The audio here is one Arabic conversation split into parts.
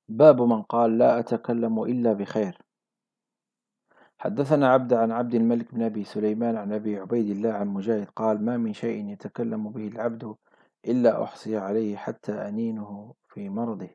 باب من قال لا أتكلم إلا بخير. حدثنا عبد عن عبد الملك بن أبي سليمان عن أبي عبيد الله عن مجاهد قال ما من شيء يتكلم به العبد إلا أحصي عليه حتى أنينه في مرضه.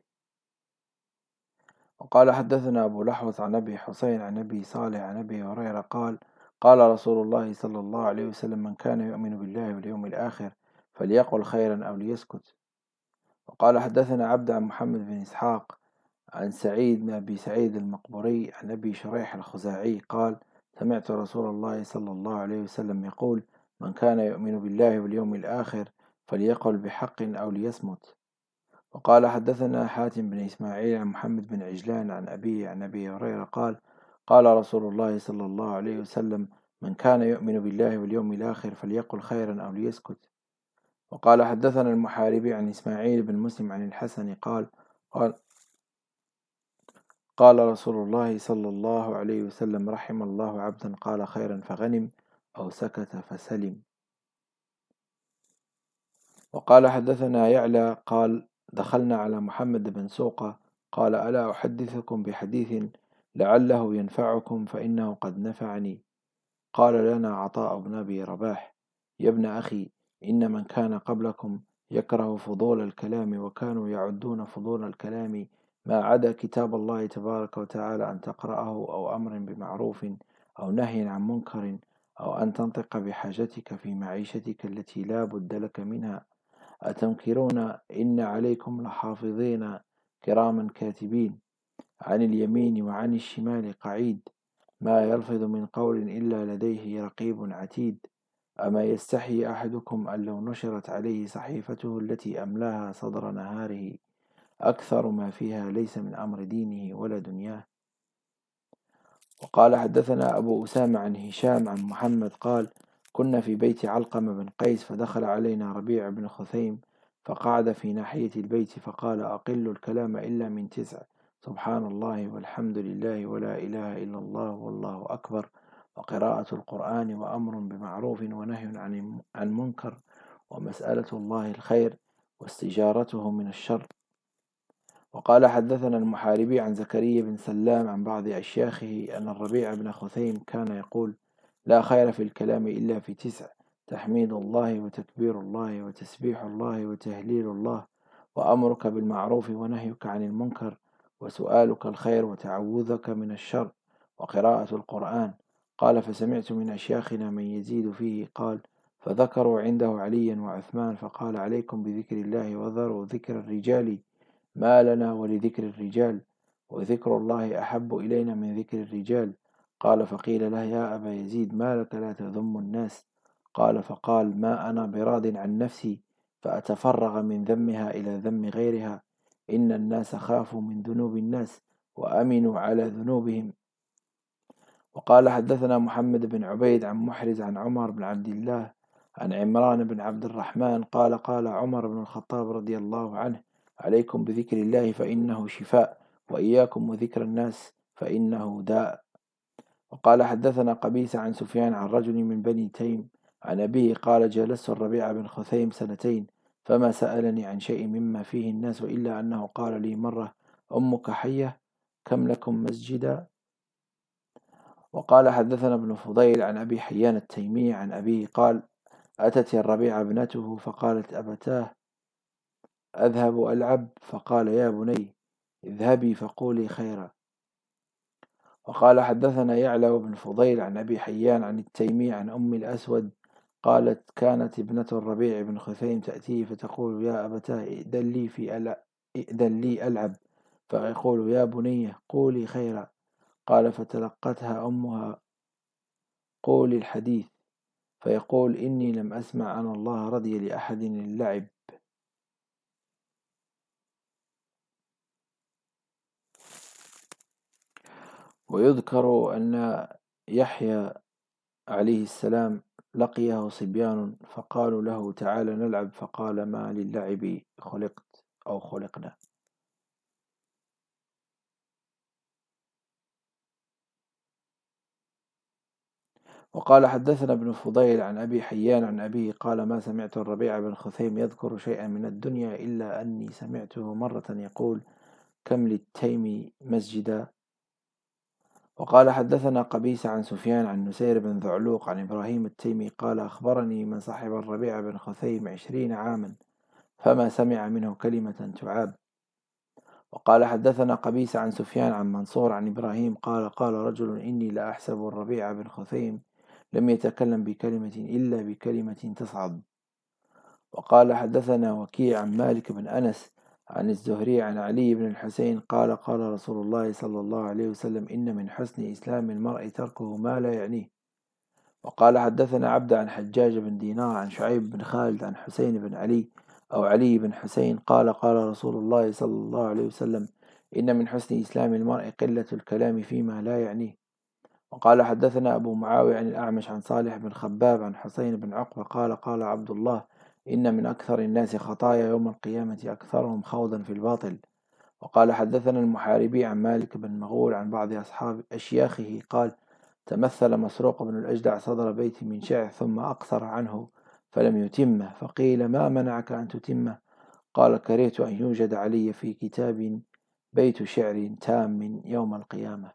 وقال حدثنا أبو لحوث عن أبي حسين عن أبي صالح عن أبي هريرة قال قال رسول الله صلى الله عليه وسلم من كان يؤمن بالله واليوم الآخر فليقل خيرا أو ليسكت. وقال حدثنا عبد عن محمد بن إسحاق عن سعيد بن أبي سعيد المقبري عن أبي شريح الخزاعي قال سمعت رسول الله صلى الله عليه وسلم يقول من كان يؤمن بالله واليوم الآخر فليقل بحق أو ليصمت. وقال حدثنا حاتم بن إسماعيل عن محمد بن عجلان عن أبي عن أبي هريرة قال قال رسول الله صلى الله عليه وسلم من كان يؤمن بالله واليوم الآخر فليقل خيرا أو ليسكت. وقال حدثنا المحاربي عن إسماعيل بن مسلم عن الحسن قال قال رسول الله صلى الله عليه وسلم رحم الله عبدا قال خيرا فغنم أو سكت فسلم. وقال حدثنا يعلى قال دخلنا على محمد بن سوقة قال ألا أحدثكم بحديث لعله ينفعكم فإنه قد نفعني. قال لنا عطاء بن أبي رباح يا ابن أخي إن من كان قبلكم يكره فضول الكلام وكانوا يعدون فضول الكلام ما عدا كتاب الله تبارك وتعالى أن تقرأه أو أمر بمعروف أو نهي عن منكر أو أن تنطق بحاجتك في معيشتك التي لا بد لك منها. أتنكرون إن عليكم لحافظين كراما كاتبين عن اليمين وعن الشمال قعيد ما يلفظ من قول إلا لديه رقيب عتيد. أما يستحي أحدكم أن لو نشرت عليه صحيفته التي أملاها صدر نهاره أكثر ما فيها ليس من أمر دينه ولا دنياه. وقال حدثنا أبو أسامة عن هشام عن محمد قال كنا في بيت علقمة بن قيس فدخل علينا ربيع بن خثيم فقعد في ناحية البيت فقال أقل الكلام إلا من 9 سبحان الله والحمد لله ولا إله إلا الله والله أكبر وقراءة القرآن وأمر بمعروف ونهي عن منكر ومسألة الله الخير واستجارته من الشر. وقال حدثنا المحاربي عن زكريا بن سلام عن بعض أشياخه أن الربيع بن خثيم كان يقول لا خير في الكلام إلا في 9 تحميد الله وتكبير الله وتسبيح الله وتهليل الله وأمرك بالمعروف ونهيك عن المنكر وسؤالك الخير وتعوذك من الشر وقراءة القرآن. قال فسمعت من أشياخنا من يزيد فيه قال فذكروا عنده عليا وعثمان فقال عليكم بذكر الله وذروا ذكر الرجال ما لنا ولذكر الرجال وذكر الله أحب إلينا من ذكر الرجال. قال فقيل له يا أبا يزيد ما لك لا تذم الناس. قال فقال ما أنا براض عن نفسي فأتفرغ من ذمها إلى ذم غيرها إن الناس خافوا من ذنوب الناس وأمنوا على ذنوبهم. وقال حدثنا محمد بن عبيد عن محرز عن عمر بن عبد الله عن عمران بن عبد الرحمن قال قال عمر بن الخطاب رضي الله عنه عليكم بذكر الله فإنه شفاء وإياكم وذكر الناس فإنه داء. وقال حدثنا قبيس عن سفيان عن رجل من بني تيم عن أبيه قال جلست الربيع بن خثيم 2 فما سألني عن شيء مما فيه الناس إلا أنه قال لي مرة أمك حية كم لكم مسجدا. وقال حدثنا ابن فضيل عن أبي حيان التيمي عن أبيه قال أتت الربيع ابنته فقالت أبتاه أذهب ألعب فقال يا بني اذهبي فقولي خيرا. وقال حدثنا يعلى بن فضيل عن أبي حيان عن التيمي عن أم الأسود قالت كانت ابنة الربيع بن خثيم تأتيه فتقول يا أبتاه ائذن لي ألعب فيقول يا بني قولي خيرا. قال فتلقتها أمها قولي الحديث فيقول إني لم أسمع أن الله رضي لأحد اللعب. ويذكر أن يحيى عليه السلام لقيه صبيان فقالوا له تعالى نلعب فقال ما للعب خلقت أو خلقنا. وقال حدثنا ابن فضيل عن أبي حيان عن أبيه قال ما سمعت الربيع بن خثيم يذكر شيئا من الدنيا إلا أني سمعته مرة يقول كم للتيم مسجدا. وقال حدثنا قبيس عن سفيان عن نسير بن ذعلوق عن إبراهيم التيمي قال أخبرني من صاحب الربيع بن خثيم 20 عاما فما سمع منه كلمة تعاب. وقال حدثنا قبيس عن سفيان عن منصور عن إبراهيم قال قال رجل إني لأحسب الربيع بن خثيم لم يتكلم بكلمة إلا بكلمة تصعد. وقال حدثنا وكيع عن مالك بن أنس عن الزهري عن علي بن الحسين قال قال رسول الله صلى الله عليه وسلم إن من حسن إسلام المرء تركه ما لا يعنيه. وقال حدثنا عبد عن حجاج بن دينار عن شعيب بن خالد عن حسين بن علي أو علي بن حسين قال قال رسول الله صلى الله عليه وسلم إن من حسن إسلام المرء قلة الكلام فيما لا يعنيه. وقال حدثنا أبو معاوية عن الأعمش عن صالح بن خباب عن حسين بن عقبة قال قال عبد الله إن من أكثر الناس خطايا يوم القيامة أكثرهم خوضا في الباطل. وقال حدثنا المحاربي عن مالك بن مغول عن بعض أصحاب أشياخه قال تمثل مسروق بن الأجدع صدر بيت من شعر ثم أقصر عنه فلم يتمه فقيل ما منعك أن تتمه قال كرهت أن يوجد علي في كتاب بيت شعر تام يوم القيامة.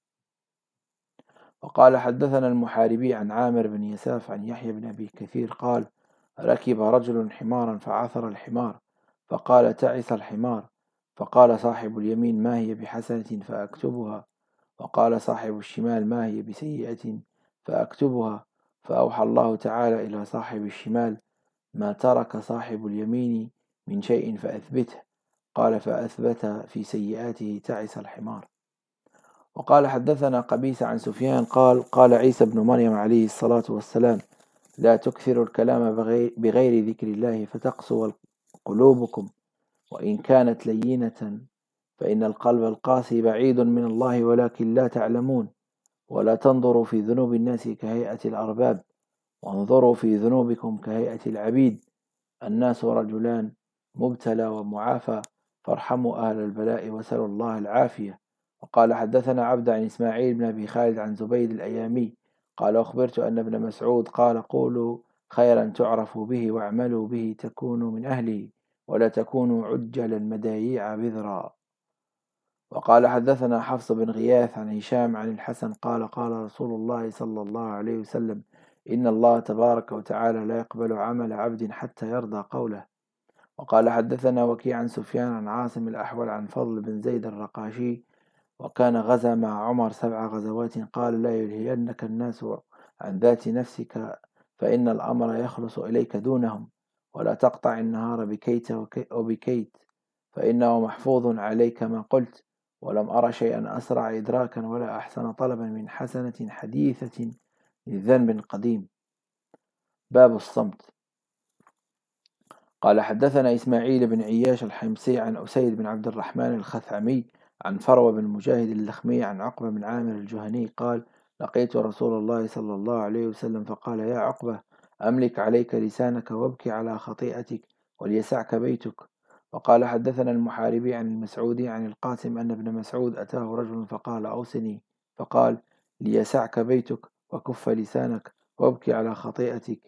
وقال حدثنا المحاربي عن عامر بن يساف عن يحيى بن أبي كثير قال ركب رجل حمارا فعثر الحمار فقال تعس الحمار فقال صاحب اليمين ما هي بحسنة فأكتبها وقال صاحب الشمال ما هي بسيئة فأكتبها فأوحى الله تعالى إلى صاحب الشمال ما ترك صاحب اليمين من شيء فأثبته قال فأثبت في سيئاته تعس الحمار. وقال حدثنا قبيس عن سفيان قال قال عيسى بن مريم عليه الصلاة والسلام لا تكثروا الكلام بغير ذكر الله فتقسو قلوبكم وإن كانت لينة فإن القلب القاسي بعيد من الله ولكن لا تعلمون. ولا تنظروا في ذنوب الناس كهيئة الأرباب وانظروا في ذنوبكم كهيئة العبيد الناس رجلان مبتلى ومعافى فارحموا أهل البلاء وسلوا الله العافية. وقال حدثنا عبد عن إسماعيل بن أبي خالد عن زبيد الأيامي قال أخبرت أن ابن مسعود قال قولوا خيرا تعرفوا به واعملوا به تكونوا من أهله ولا تكونوا عجل المداييع بذرا. وقال حدثنا حفص بن غياث عن هشام عن الحسن قال قال رسول الله صلى الله عليه وسلم إن الله تبارك وتعالى لا يقبل عمل عبد حتى يرضى قوله. وقال حدثنا وكيع عن سفيان عن عاصم الأحول عن فضل بن زيد الرقاشي وكان غزا مع عمر 7 غزوات قال لا يلهينك الناس عن ذات نفسك فإن الأمر يخلص إليك دونهم ولا تقطع النهار بكيت وبكيت فإنه محفوظ عليك ما قلت ولم أرى شيئا أسرع إدراكا ولا أحسن طلبا من حسنة حديثة لذنب قديم. باب الصمت. قال حدثنا إسماعيل بن عياش الحمصي عن أسيد بن عبد الرحمن الخثعمي عن فروة بن مجاهد اللخمي عن عقبة بن عامر الجهني قال لقيت رسول الله صلى الله عليه وسلم فقال يا عقبة أملك عليك لسانك وابكي على خطيئتك وليسعك بيتك. وقال حدثنا المحاربي عن المسعودي عن القاسم أن ابن مسعود أتاه رجل فقال أوصني فقال ليسعك بيتك وكف لسانك وابكي على خطيئتك.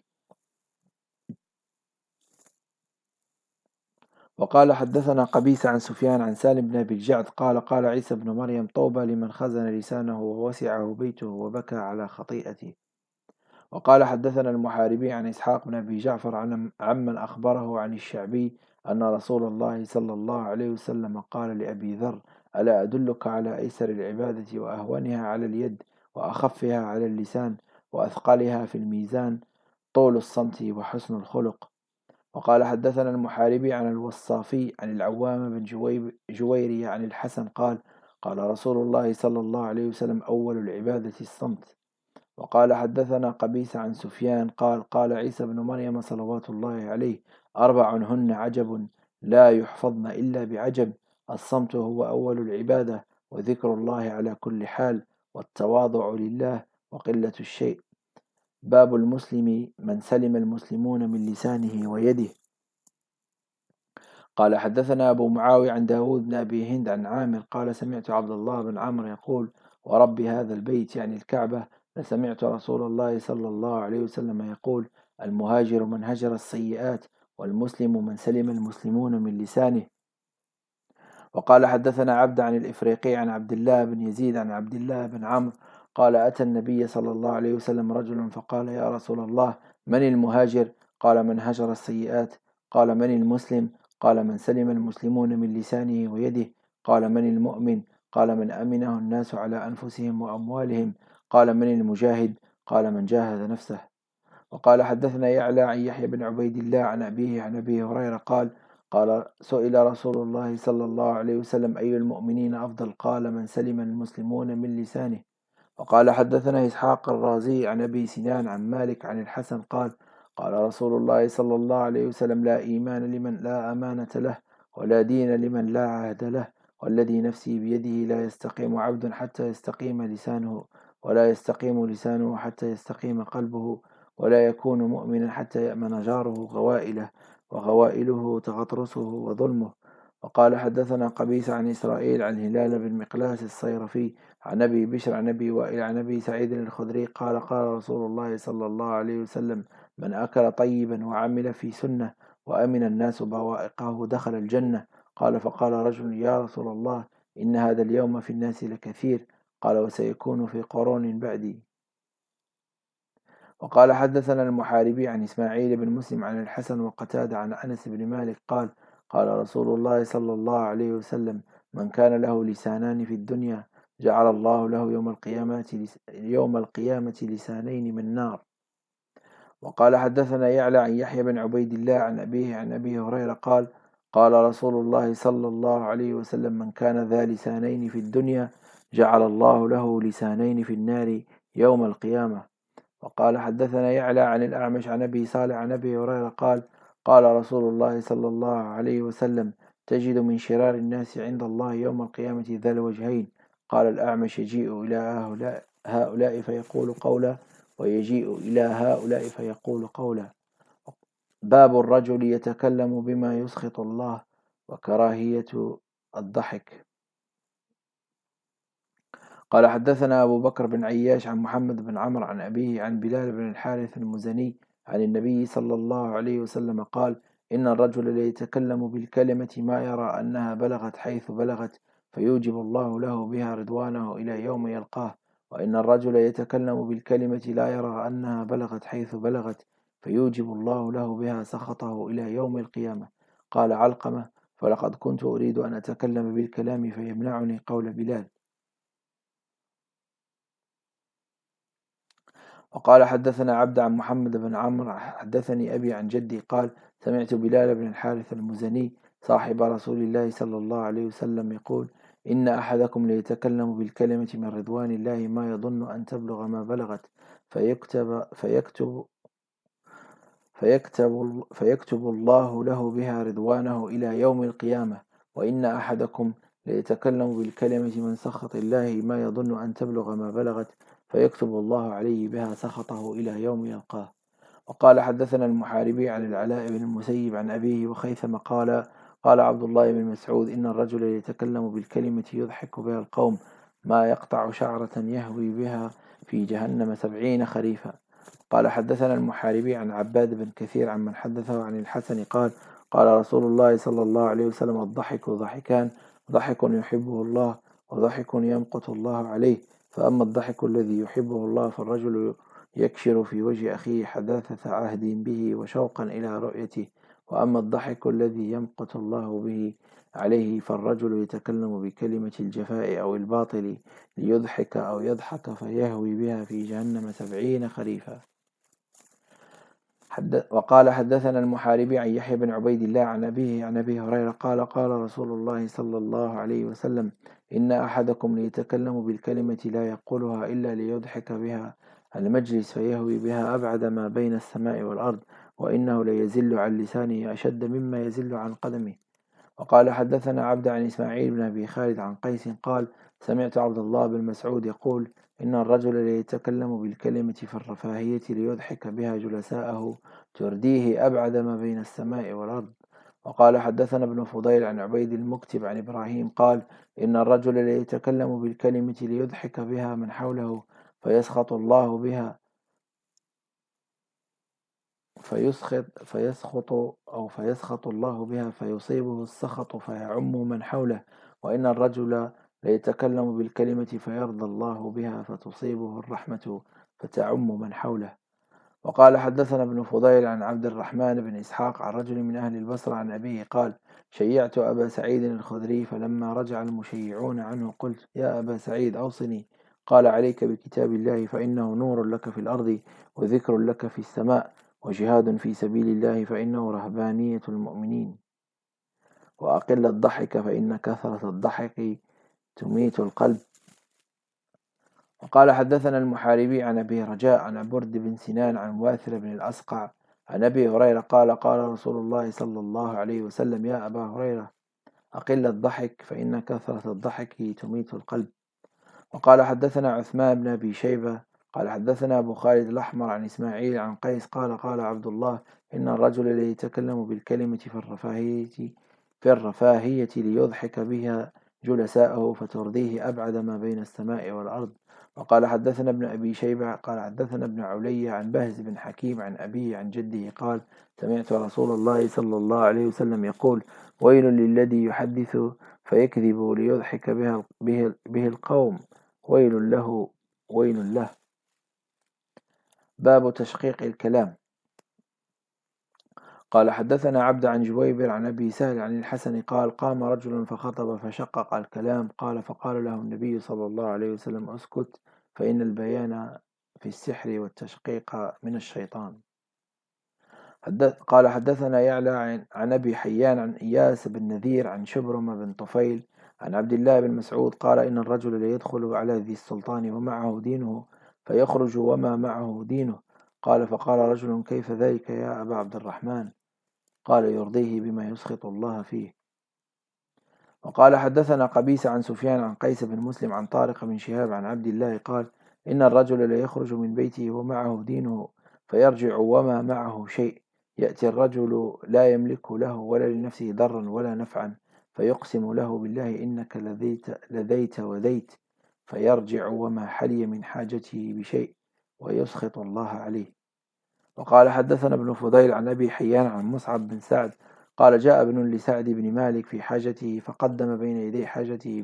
وقال حدثنا قبيس عن سفيان عن سالم بن أبي الجعد قال قال عيسى بن مريم طوبى لمن خزن لسانه ووسعه بيته وبكى على خطيئته. وقال حدثنا المحاربي عن إسحاق بن أبي جعفر عمن أخبره عن الشعبي أن رسول الله صلى الله عليه وسلم قال لأبي ذر ألا أدلك على أيسر العبادة وأهونها على اليد وأخفها على اللسان وأثقلها في الميزان طول الصمت وحسن الخلق. وقال حدثنا المحاربي عن الوصافي عن العوام بن جويري عن الحسن قال قال رسول الله صلى الله عليه وسلم أول العبادة الصمت. وقال حدثنا قبيس عن سفيان قال قال عيسى بن مريم صلوات الله عليه 4 هن عجب لا يحفظن إلا بعجب الصمت هو أول العبادة وذكر الله على كل حال والتواضع لله وقلة الشيء. باب المسلم من سلم المسلمون من لسانه ويده. قال حدثنا أبو معاوية عن داود بن أبي هند عن عامر قال سمعت عبد الله بن عمرو يقول ورب هذا البيت يعني الكعبة لسمعت رسول الله صلى الله عليه وسلم يقول المهاجر من هجر السيئات والمسلم من سلم المسلمون من لسانه. وقال حدثنا عبد عن الإفريقي عن عبد الله بن يزيد عن عبد الله بن عمرو قال أتى النبي صلى الله عليه وسلم رجل فقال يا رسول الله من المهاجر؟ قال من هجر السيئات. قال من المسلم؟ قال من سلم المسلمون من لسانه ويده. قال من المؤمن؟ قال من أمنه الناس على أنفسهم وأموالهم. قال من المجاهد؟ قال من جاهد نفسه. وقال حدثنا يعلى عن يحيى بن عبيد الله عن أبيه عن أبي هريرة قال سئل رسول الله صلى الله عليه وسلم أي المؤمنين أفضل؟ قال من سلم المسلمون من لسانه. وقال حدثنا إسحاق الرازي عن أبي سنان عن مالك عن الحسن قال رسول الله صلى الله عليه وسلم لا إيمان لمن لا أمانة له ولا دين لمن لا عهد له والذي نفسي بيده لا يستقيم عبد حتى يستقيم لسانه ولا يستقيم لسانه حتى يستقيم قلبه ولا يكون مؤمنا حتى يأمن جاره غوائله وغوائله تغطرسه وظلمه. وقال حدثنا قبيس عن إسرائيل عن هلال بن مقلاس الصيرفي عن أبي بشر عن أبي وائل عن أبي سعيد الخدري قال رسول الله صلى الله عليه وسلم من أكل طيبا وعمل في سنة وأمن الناس بوائقه دخل الجنة. فقال رجل يا رسول الله إن هذا اليوم في الناس لكثير. قال وسيكون في قرون بعدي. وقال حدثنا المحاربي عن إسماعيل بن مسلم عن الحسن وقتادة عن أنس بن مالك قال رسول الله صلى الله عليه وسلم من كان له لسانان في الدنيا جعل الله له يوم القيامة لسانين من نار. وقال حدثنا يعلى عن يحيى بن عبيد الله عن أبيه عن أبي هريرة قال رسول الله صلى الله عليه وسلم من كان ذا لسانين في الدنيا جعل الله له لسانين في النار يوم القيامة. وقال حدثنا يعلى عن الأعمش عن أبي صالح عن أبي هريرة قال رسول الله صلى الله عليه وسلم تجد من شرار الناس عند الله يوم القيامة ذا الوجهين. قال الأعمش يجيء إلى هؤلاء فيقول قولا ويجيء إلى هؤلاء فيقول قولا. باب الرجل يتكلم بما يسخط الله وكراهية الضحك. قال حدثنا أبو بكر بن عياش عن محمد بن عمرو عن أبيه عن بلال بن الحارث المزني عن النبي صلى الله عليه وسلم قال إن الرجل ليتكلم بالكلمة ما يرى أنها بلغت حيث بلغت فيوجب الله له بها رضوانه إلى يوم يلقاه وإن الرجل يتكلم بالكلمة لا يرى أنها بلغت حيث بلغت فيوجب الله له بها سخطه إلى يوم القيامة. قال علقمة فلقد كنت أريد أن أتكلم بالكلام فيمنعني قول بلال. وقال حدثنا عبد عن محمد بن عمرو حدثني أبي عن جدي سمعت بلال بن الحارث المزني صاحب رسول الله صلى الله عليه وسلم يقول إن أحدكم ليتكلم بالكلمة من رضوان الله ما يظن أن تبلغ ما بلغت فيكتب الله له بها رضوانه إلى يوم القيامة. وإن أحدكم ليتكلم بالكلمة من سخط الله ما يظن أن تبلغ ما بلغت فيكتب الله عليه بها سخطه إلى يوم يلقاه. وقال حدثنا المحاربي عن العلاء بن المسيب عن أبيه وخيثم قال عبد الله بن مسعود إن الرجل يتكلم بالكلمة يضحك بها القوم ما يقطع شعرة يهوي بها في جهنم 70 خريفا. قال حدثنا المحاربي عن عباد بن كثير عن من حدثه عن الحسن قال رسول الله صلى الله عليه وسلم الضحك ضحكان ضحك يحبه الله وضحك يمقت الله عليه. فأما الضحك الذي يحبه الله فالرجل يكشر في وجه أخيه حداثة عهد به وشوقا إلى رؤيته. وأما الضحك الذي يمقت الله به عليه فالرجل يتكلم بكلمة الجفاء أو الباطل ليضحك أو يضحك فيهوي بها في جهنم 70 خريفا. وقال حدثنا المحاربي عن يحيى بن عبيد الله عن أبيه عن أبي هريرة قال رسول الله صلى الله عليه وسلم إن أحدكم ليتكلم بالكلمة لا يقولها إلا ليضحك بها المجلس فيهوي بها أبعد ما بين السماء والأرض وإنه ليزل عن لسانه أشد مما يزل عن قدمه. وقال حدثنا عبد عن إسماعيل بن أبي خالد عن قيس سمعت عبد الله بن مسعود يقول إن الرجل ليتكلم بالكلمة في الرفاهية ليضحك بها جلساءه ترديه أبعد ما بين السماء والأرض. وقال حدثنا ابن فضيل عن عبيد المكتب عن إبراهيم إن الرجل ليتكلم بالكلمة ليضحك بها من حوله فيسخط الله بها فيصيبه السخط فيعم من حوله، وإن الرجل ليتكلم بالكلمة فيرضى الله بها فتصيبه الرحمة فتعم من حوله. وقال حدثنا ابن فضيل عن عبد الرحمن بن إسحاق عن رجل من أهل البصرة عن أبيه قال: شيعت أبا سعيد الخدري، فلما رجع المشيعون عنه قلت: يا أبا سعيد أوصني. قال: عليك بكتاب الله، فإنه نور لك في الأرض وذكر لك في السماء، وجهاد في سبيل الله فإنه رهبانية المؤمنين. وأقل الضحك فإن كثرة الضحك تميت القلب. وقال حدثنا المحاربي عن أبي رجاء عن برد بن سنان عن واثر بن الأسقع عن أبي هريرة قال: قال رسول الله صلى الله عليه وسلم: يا أبا هريرة، أقل الضحك فإن كثرة الضحك تميت القلب. وقال حدثنا عثمان بن أبي شيبة قال حدثنا أبو خالد الأحمر عن إسماعيل عن قيس قال: قال عبد الله: إن الرجل ليتكلم بالكلمة في الرفاهية ليضحك بها جلساءه فترضيه أبعد ما بين السماء والأرض. وقال حدثنا ابن أبي شيبة قال حدثنا ابن علي عن بهز بن حكيم عن أبيه عن جده قال: سمعت رسول الله صلى الله عليه وسلم يقول: ويل للذي يحدث فيكذب ليضحك به القوم، ويل له ويل له. باب تشقيق الكلام. قال حدثنا عبد عن جويبر عن أبي سهل عن الحسن قال: قام رجل فخطب فشقق الكلام قال: فقال له النبي صلى الله عليه وسلم: اسكت، فإن البيان في السحر والتشقيق من الشيطان. قال حدثنا يعلى عن أبي حيان عن إياس بن نذير عن شبرم بن طفيل عن عبد الله بن مسعود قال: إن الرجل ليدخل على ذي السلطان ومعه دينه فيخرج وما معه دينه. قال: فقال رجل: كيف ذلك يا أبا عبد الرحمن؟ قال: يرضيه بما يسخط الله فيه. وقال حدثنا قبيس عن سفيان عن قيس بن مسلم عن طارق بن شهاب عن عبد الله قال: إن الرجل ليخرج من بيته ومعه دينه فيرجع وما معه شيء، يأتي الرجل لا يملك له ولا لنفسه ضرا ولا نفعا، فيقسم له بالله: إنك لذيت وذيت، فيرجع وما حلي من حاجته بشيء، ويسخط الله عليه. وقال حدثنا ابن فضيل عن أبي حيان عن مصعب بن سعد قال: جاء ابن لسعد بن مالك في حاجته فقدم بين يدي حاجته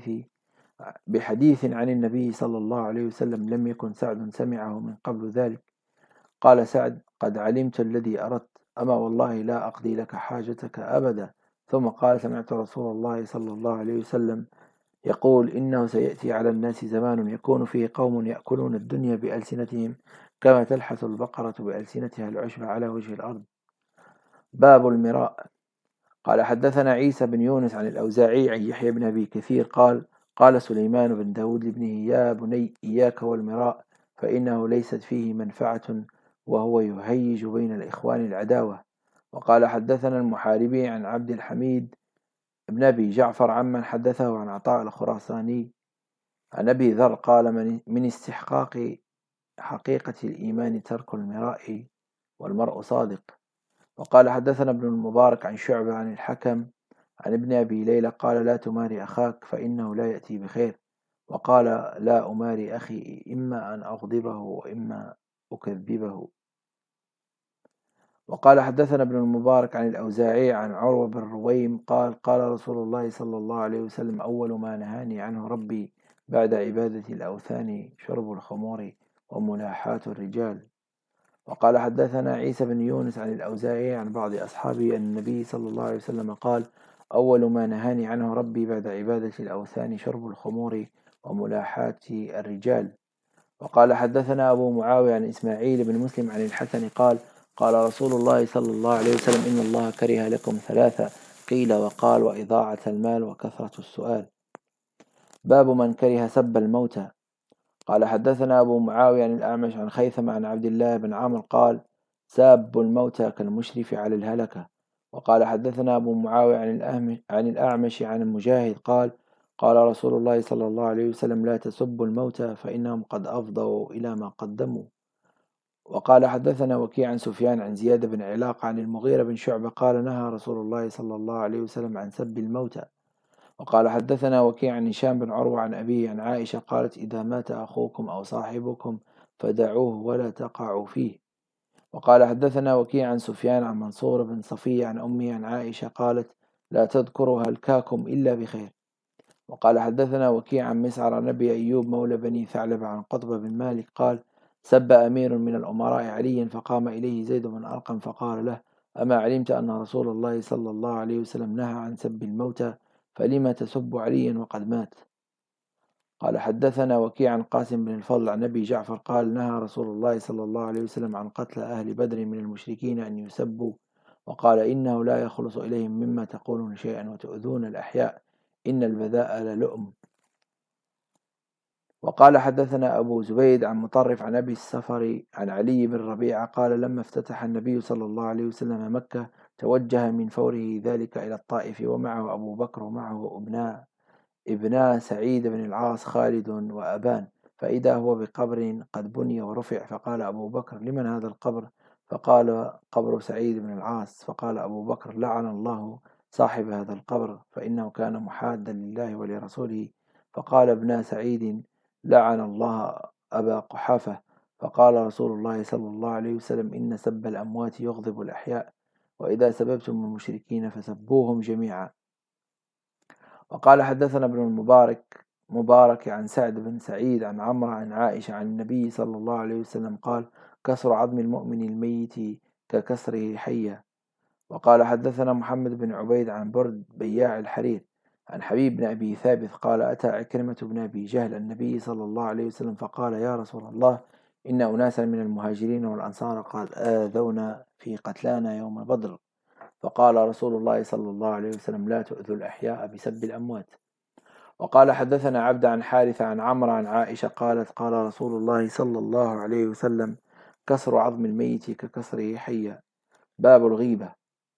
بحديث عن النبي صلى الله عليه وسلم لم يكن سعد سمعه من قبل ذلك. قال سعد: قد علمت الذي أردت، أما والله لا أقضي لك حاجتك أبدا. ثم قال: سمعت رسول الله صلى الله عليه وسلم يقول: إنه سيأتي على الناس زمان يكون فيه قوم يأكلون الدنيا بألسنتهم كما تلحث البقرة بألسنتها العشب على وجه الأرض. باب المراء. قال حدثنا عيسى بن يونس عن الأوزاعي عن يحيى بن أبي كثير قال: قال سليمان بن داود لابنه: يا بني، إياك والمراء، فإنه ليست فيه منفعة، وهو يهيج بين الإخوان العداوة. وقال حدثنا المحاربي عن عبد الحميد بن أبي جعفر عمن حدثه عن عطاء الخراساني عن أبي ذر قال: من استحقاق حقيقة الإيمان ترك المراء، والمرء صادق. وقال حدثنا ابن المبارك عن شعبة عن الحكم عن ابن أبي ليلى قال: لا تماري أخاك فإنه لا يأتي بخير. وقال: لا أماري أخي، إما أن أغضبه وإما أكذبه. وقال حدثنا ابن المبارك عن الأوزاعي عن عروة بن رويم قال: قال رسول الله صلى الله عليه وسلم: أول ما نهاني عنه ربي بعد عبادة الأوثان شرب الخمور وملاحاة الرجال. وقال حدثنا عيسى بن يونس عن الأوزاعي عن بعض أصحابه أن النبي صلى الله عليه وسلم قال: أول ما نهاني عنه ربي بعد عبادة الأوثان شرب الخمور وملاحاة الرجال. وقال حدثنا أبو معاوية عن إسماعيل بن مسلم عن الحسن قال: قال رسول الله صلى الله عليه وسلم: إن الله كره لكم ثلاثة، قيل وقال: وإضاعة المال وكثرة السؤال. باب من كره سب الموتى. قال حدثنا أبو معاوية عن الأعمش عن خيثم عن عبد الله بن عمرو قال: ساب الموتى كالمشرف على الهلكة. وقال حدثنا أبو معاوية عن الأعمش عن المجاهد قال: قال رسول الله صلى الله عليه وسلم: لا تسبوا الموتى فإنهم قد أفضوا إلى ما قدموا. وقال حدثنا وكيع عن سفيان عن زياد بن علاقة عن المغيرة بن شعبة قال: نهى رسول الله صلى الله عليه وسلم عن سب الموتى. وقال حدثنا وكيع عن هشام بن عروة عن أبيه عن عائشة قالت: إذا مات أخوكم أو صاحبكم فدعوه ولا تقعوا فيه. وقال حدثنا وكيع عن سفيان عن منصور بن صفية عن أمه عن عائشة قالت لا تذكروا هلكاكم إلا بخير. وقال حدثنا وكيع عن مسعر عن أبي أيوب مولى بني ثعلب عن قطبة بن مالك قال سب أمير من الأمراء عليا فقام إليه زيد بن أرقم فقال له أما علمت أن رسول الله صلى الله عليه وسلم نهى عن سب الموتى فلم تسب عليا وقد مات. قال حدثنا وكيع عن قاسم بن الفضل عن أبي جعفر قال نهى رسول الله صلى الله عليه وسلم عن قتل أهل بدر من المشركين أن يسبوا وقال إنه لا يخلص إليهم مما تقولون شيئا وتؤذون الأحياء إن البذاء للؤم. وقال حدثنا أبو زبيد عن مطرف عن أبي السفر عن علي بن ربيعة قال لما افتتح النبي صلى الله عليه وسلم مكة توجه من فوره ذلك إلى الطائف ومعه أبو بكر ومعه ابنا سعيد بن العاص خالد وأبان فإذا هو بقبر قد بني ورفع فقال أبو بكر لمن هذا القبر؟ فقال قبر سعيد بن العاص. فقال أبو بكر لعن الله صاحب هذا القبر فإنه كان محادا لله ولرسوله. فقال ابن سعيد لعن الله أبا قحافة. فقال رسول الله صلى الله عليه وسلم إن سب الأموات يغضب الأحياء وإذا سببتم المشركين فسبوهم جميعا. وقال حدثنا ابن مبارك عن سعد بن سعيد عن عمرو عن عائشة عن النبي صلى الله عليه وسلم قال كسر عظم المؤمن الميت ككسره حية. وقال حدثنا محمد بن عبيد عن برد بياع الحرير عن حبيب بن أبي ثابت قال أتى عكرمة بن أبي جهل النبي صلى الله عليه وسلم فقال يا رسول الله إن أناسا من المهاجرين والأنصار قد آذونا في قتلانا يوم بدر. فقال رسول الله صلى الله عليه وسلم لا تؤذوا الأحياء بسب الأموات. وقال حدثنا عبد عن حارثة عن عمرو عن عائشة قالت قال رسول الله صلى الله عليه وسلم كسر عظم الميت ككسره حيا. باب الغيبة.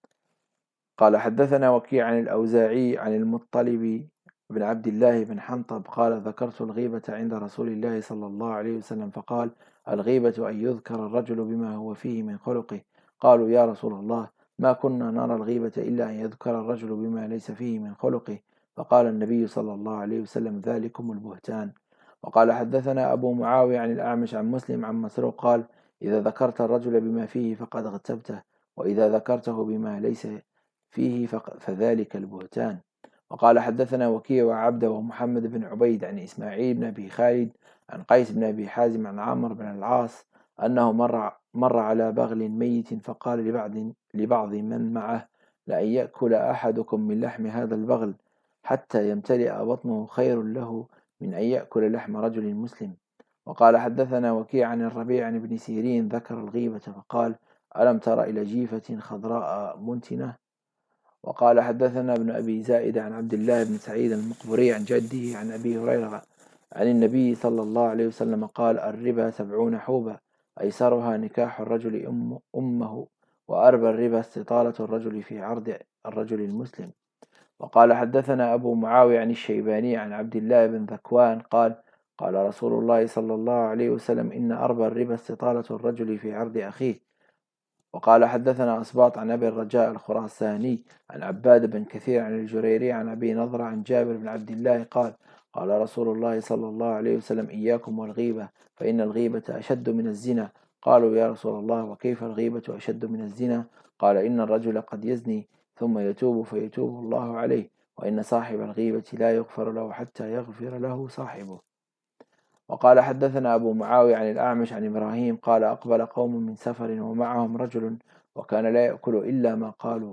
قال حدثنا وكيع عن الأوزاعي عن المطلب بن عبد الله بن حنطب قال ذكرت الغيبة عند رسول الله صلى الله عليه وسلم فقال الغيبة أن يذكر الرجل بما هو فيه من خلقه. قالوا يا رسول الله ما كنا نرى الغيبة إلا أن يذكر الرجل بما ليس فيه من خلقه. فقال النبي صلى الله عليه وسلم ذلكم البهتان. وقال حدثنا أبو معاوية عن الأعمش عن مسلم عن مسروق قال إذا ذكرت الرجل بما فيه فقد اغتبته وإذا ذكرته بما ليس فيه فذلك البهتان. وقال حدثنا وكيع وعبده ومحمد بن عبيد عن إسماعيل بن أبي خالد عن قيس بن أبي حازم عن عمرو بن العاص أنه مر على بغل ميت فقال لبعض من معه لأن يأكل أحدكم من لحم هذا البغل حتى يمتلئ بطنه خير له من أن يأكل لحم رجل مسلم. وقال حدثنا وكيع عن الربيع عن ابن سيرين ذكر الغيبة فقال ألم تر إلى جيفة خضراء منتنة. وقال حدثنا ابن أبي زائدة عن عبد الله بن سعيد المقبري عن جده عن أبي هريرة عن النبي صلى الله عليه وسلم قال الربا 70 حوبة أيسرها نكاح الرجل أمه وأربى الربا استطالة الرجل في عرض الرجل المسلم. وقال حدثنا أبو معاوية عن الشيباني عن عبد الله بن ذكوان قال قال رسول الله صلى الله عليه وسلم إن أربى الربا استطالة الرجل في عرض أخيه. وقال حدثنا أسباط عن أبي الرجاء الخراساني عن عباد بن كثير عن الجريري عن أبي نضرة عن جابر بن عبد الله قال قال رسول الله صلى الله عليه وسلم إياكم والغيبة فإن الغيبة أشد من الزنا. قالوا يا رسول الله وكيف الغيبة أشد من الزنا؟ قال إن الرجل قد يزني ثم يتوب فيتوب الله عليه وإن صاحب الغيبة لا يغفر له حتى يغفر له صاحبه. وقال حدثنا أبو معاوية عن الأعمش عن إبراهيم قال أقبل قوم من سفر ومعهم رجل وكان لا يأكل إلا ما قالوا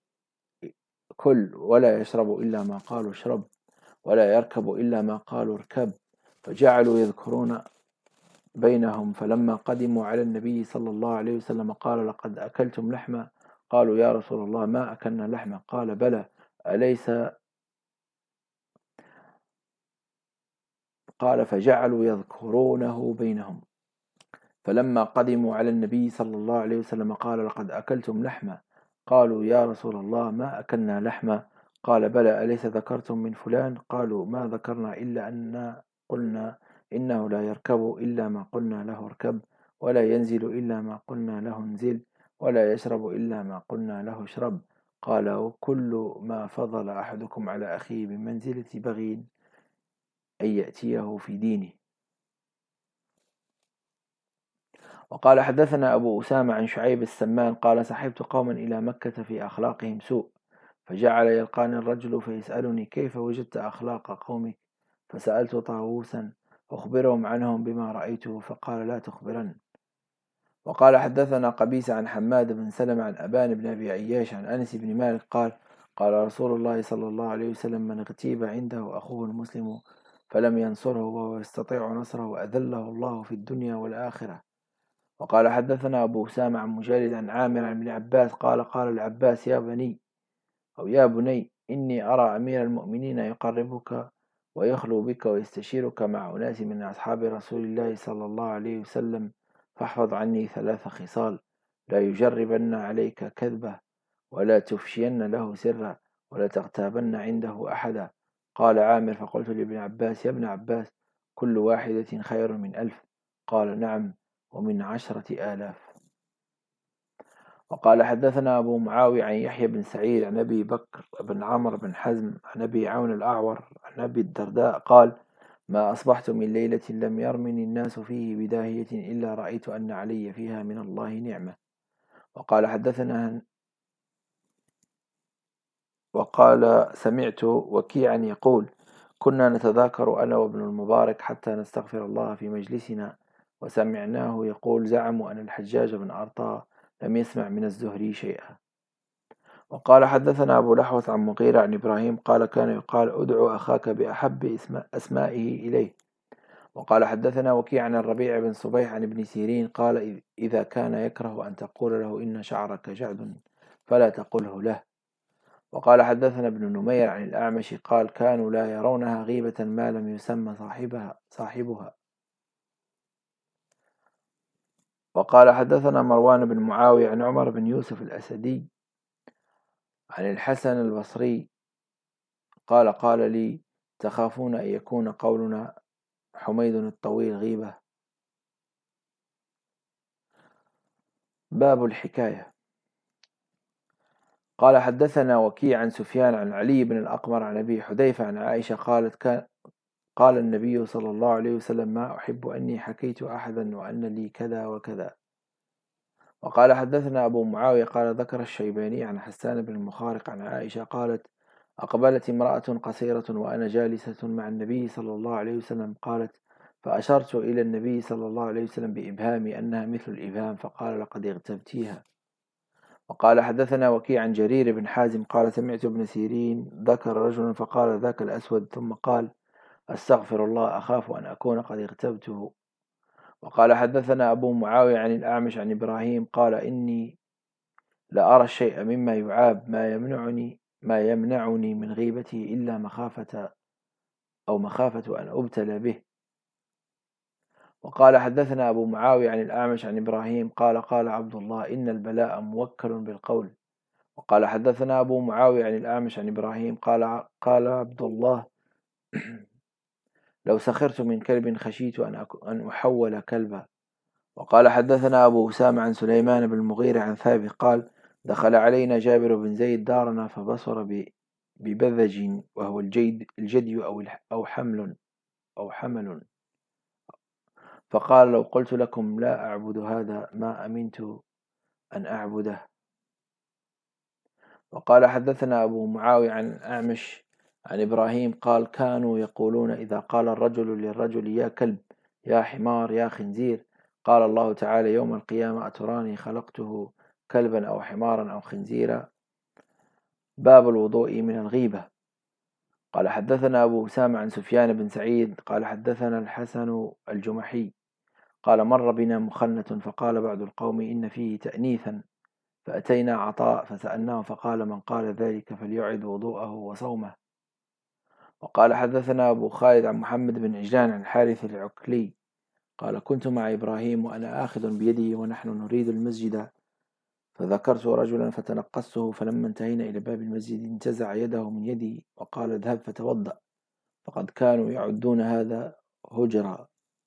كل ولا يشرب إلا ما قالوا اشرب ولا يركب إلا ما قالوا اركب فجعلوا يذكرون بينهم. فلما قدموا على النبي صلى الله عليه وسلم قال لقد أكلتم لحما. قالوا يا رسول الله ما أكلنا لحما. قال بلى أليس. قال فجعلوا يذكرونه بينهم. فلما قدموا على النبي صلى الله عليه وسلم قال لقد أكلتم لحما. قالوا يا رسول الله ما أكلنا لحما. قال بلى أليس ذكرتم من فلان. قالوا ما ذكرنا إلا أن قلنا إنه لا يركب إلا ما قلنا له اركب ولا ينزل إلا ما قلنا له انزل ولا يشرب إلا ما قلنا له اشرب. قال وكل ما فضل أحدكم على أخيه بمنزلة بغي أن يأتيه في دينه. وقال حدثنا أبو أسامة عن شعيب السمان قال صحبت قوما إلى مكة في أخلاقهم سوء، فجعل يلقاني الرجل فيسألني كيف وجدت أخلاق قومك، فسألت طاووسا أخبرهم عنهم بما رأيته، فقال لا تخبرن. وقال حدثنا قبيس عن حماد بن سلمة عن أبان بن أبي عياش عن أنس بن مالك قال قال رسول الله صلى الله عليه وسلم من اغتيب عنده أخوه المسلم فلم ينصره وهو يستطيع نصره أذله الله في الدنيا والآخرة. وقال حدثنا أبو أسامة عن مجالد عن عامر عن ابن عباس قال قال العباس يا بني إني أرى أمير المؤمنين يقربك ويخلو بك ويستشيرك مع أناس من أصحاب رسول الله صلى الله عليه وسلم، فاحفظ عني 3 خصال: لا يجربن عليك كذبة، ولا تفشين له سرا، ولا تغتابن عنده أحدا. قال عامر فقلت لابن عباس يا ابن عباس كل واحدة خير من 1000؟ قال نعم، ومن 10,000. وقال حدثنا أبو معاوية عن يحيى بن سعيد عن أبي بكر بن عمرو بن حزم عن أبي عون الأعور عن أبي الدرداء قال ما أصبحت من ليلة لم يرمني الناس فيه بداهية إلا رأيت أن علي فيها من الله نعمة. وقال حدثنا وقال سمعت وكيعا يقول كنا نتذاكر أنا وابن المبارك حتى نستغفر الله في مجلسنا، وسمعناه يقول زعموا أن الحجاج بن أرطاة لم يسمع من الزهري شيئا. وقال حدثنا أبو لحوث عن مغيرة عن إبراهيم قال كان يقال ادع أخاك بأحب أسمائه إليه. وقال حدثنا وكيع عن الربيع بن صبيح عن ابن سيرين قال إذا كان يكره أن تقول له إن شعرك جعد فلا تقله له. وقال حدثنا ابن نمير عن الأعمش قال كانوا لا يرونها غيبة ما لم يسمى صاحبها. وقال حدثنا مروان بن معاوية عن عمر بن يوسف الأسدي عن الحسن البصري قال قال لي تخافون أن يكون قولنا حميد الطويل غيبة. باب الحكاية. قال حدثنا وكيع عن سفيان عن علي بن الأقمر عن أبي حذيفة عن عائشة قالت قال النبي صلى الله عليه وسلم ما أحب أني حكيت أحدا وأن لي كذا وكذا. وقال حدثنا أبو معاوية قال ذكر الشيباني عن حسان بن المخارق عن عائشة قالت أقبلت امرأة قصيرة وأنا جالسة مع النبي صلى الله عليه وسلم قالت فأشرت إلى النبي صلى الله عليه وسلم بإبهامي أنها مثل الإبهام فقال لقد اغتبتيها. وقال حدثنا وكيع عن جرير بن حازم قال سمعت ابن سيرين ذكر رجلا فقال ذاك الأسود ثم قال أستغفر الله أخاف أن أكون قد اغتبته. وقال حدثنا أبو معاوية عن الأعمش عن إبراهيم قال إني لأرى الشيء مما يعاب ما يمنعني من غيبته إلا مخافة أن أبتلى به. وقال حدثنا أبو معاوية عن الأعمش عن إبراهيم قال قال عبد الله إن البلاء موكل بالقول. وقال حدثنا أبو معاوية عن الأعمش عن إبراهيم قال عبد الله لو سخرت من كلب خشيت أن أحول كلبا. وقال حدثنا أبو أسامة عن سليمان بن المغيرة عن ثابت قال دخل علينا جابر بن زيد دارنا فبصر ببذج وهو الجدي أو حمل فقال لو قلت لكم لا أعبد هذا ما أمنت أن أعبده. وقال حدثنا أبو معاوية عن أعمش عن إبراهيم قال كانوا يقولون إذا قال الرجل للرجل يا كلب يا حمار يا خنزير قال الله تعالى يوم القيامة أتراني خلقته كلبا أو حمارا أو خنزيرا. باب الوضوء من الغيبة. قال حدثنا أبو أسامة عن سفيان بن سعيد قال حدثنا الحسن الجمحي قال مر بنا مخنة فقال بعض القوم إن فيه تأنيثا فأتينا عطاء فسألناه فقال من قال ذلك فليعد وضوءه وصومه. وقال حدثنا أبو خالد عن محمد بن عجلان عن حارث العكلي قال كنت مع إبراهيم وأنا آخذ بيده ونحن نريد المسجد فذكرت رجلا فتنقصته فلما انتهينا إلى باب المسجد انتزع يده من يدي وقال اذهب فتوضأ فقد كانوا يعدون هذا هجرا.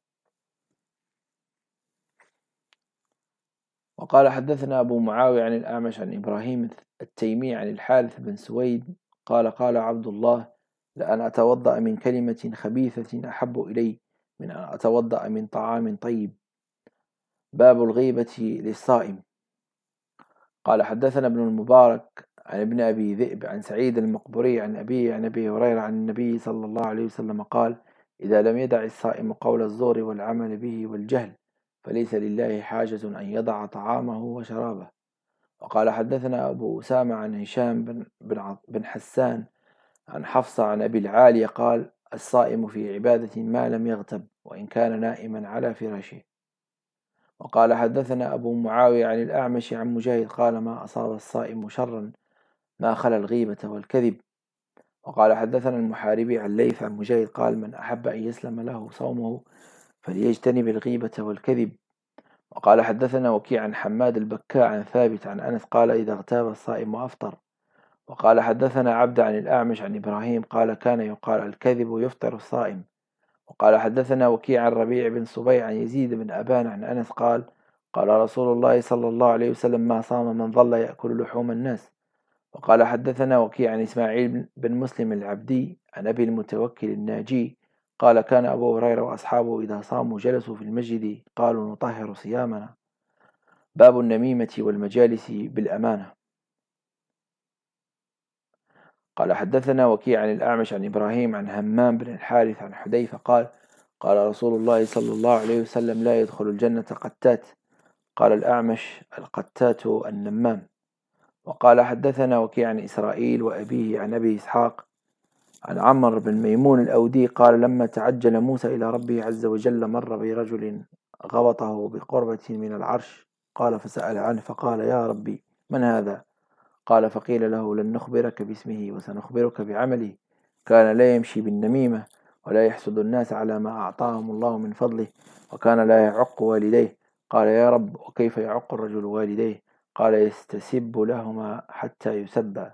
وقال حدثنا أبو معاوية عن الأعمش عن إبراهيم التيمي عن الحارث بن سويد قال قال عبد الله لأن أتوضأ من كلمة خبيثة أحب إلي من أن أتوضأ من طعام طيب. باب الغيبة للصائم. قال حدثنا ابن المبارك عن ابن أبي ذئب عن سعيد المقبري عن أبيه عن أبي هريرة عن النبي صلى الله عليه وسلم قال: إذا لم يدع الصائم قول الزور والعمل به والجهل فليس لله حاجة أن يضع طعامه وشرابه. وقال حدثنا أبو أسامة عن هشام بن حسان عن حفصة عن أبي العالية قال: الصائم في عبادة ما لم يغتب وإن كان نائما على فراشه. وقال حدثنا أبو معاوية عن الأعمش عن مجاهد قال: ما أصاب الصائم شرا ما خلا الغيبة والكذب. وقال حدثنا المحاربي عن ليث عن مجاهد قال: من أحب أن يسلم له صومه فليجتنب الغيبة والكذب. وقال حدثنا وكيع عن حماد البكاء عن ثابت عن أنس قال: إذا اغتاب الصائم وأفطر. وقال حدثنا عبد عن الأعمش عن إبراهيم قال: كان يقال الكذب يفطر الصائم. وقال حدثنا وكيع عن ربيع بن صبيع عن يزيد بن أبان عن أنس قال: قال رسول الله صلى الله عليه وسلم: ما صام من ظل يأكل لحوم الناس. وقال حدثنا وكيع عن إسماعيل بن مسلم العبدي عن أبي المتوكل الناجي قال: كان أبو هريرة وأصحابه إذا صاموا جلسوا في المسجد قالوا: نطهر صيامنا. باب النميمة والمجالس بالأمانة. قال حدثنا وكيع عن الأعمش عن إبراهيم عن همام بن الحارث عن حذيفة قال: قال رسول الله صلى الله عليه وسلم: لا يدخل الجنة قتات. قال الأعمش: القتات النمام. وقال حدثنا وكيع عن إسرائيل وأبيه عن أبي إسحاق عن عمرو بن ميمون الأودي قال: لما تعجل موسى إلى ربه عز وجل مر برجل غبطه بقربة من العرش قال فسأل عنه فقال: يا ربي من هذا؟ قال: فقيل له: لن نخبرك باسمه وسنخبرك بعمله، كان لا يمشي بالنميمة ولا يحسد الناس على ما أعطاهم الله من فضله وكان لا يعق والديه. قال: يا رب وكيف يعق الرجل والديه؟ قال: يستسب لهما حتى يسبا.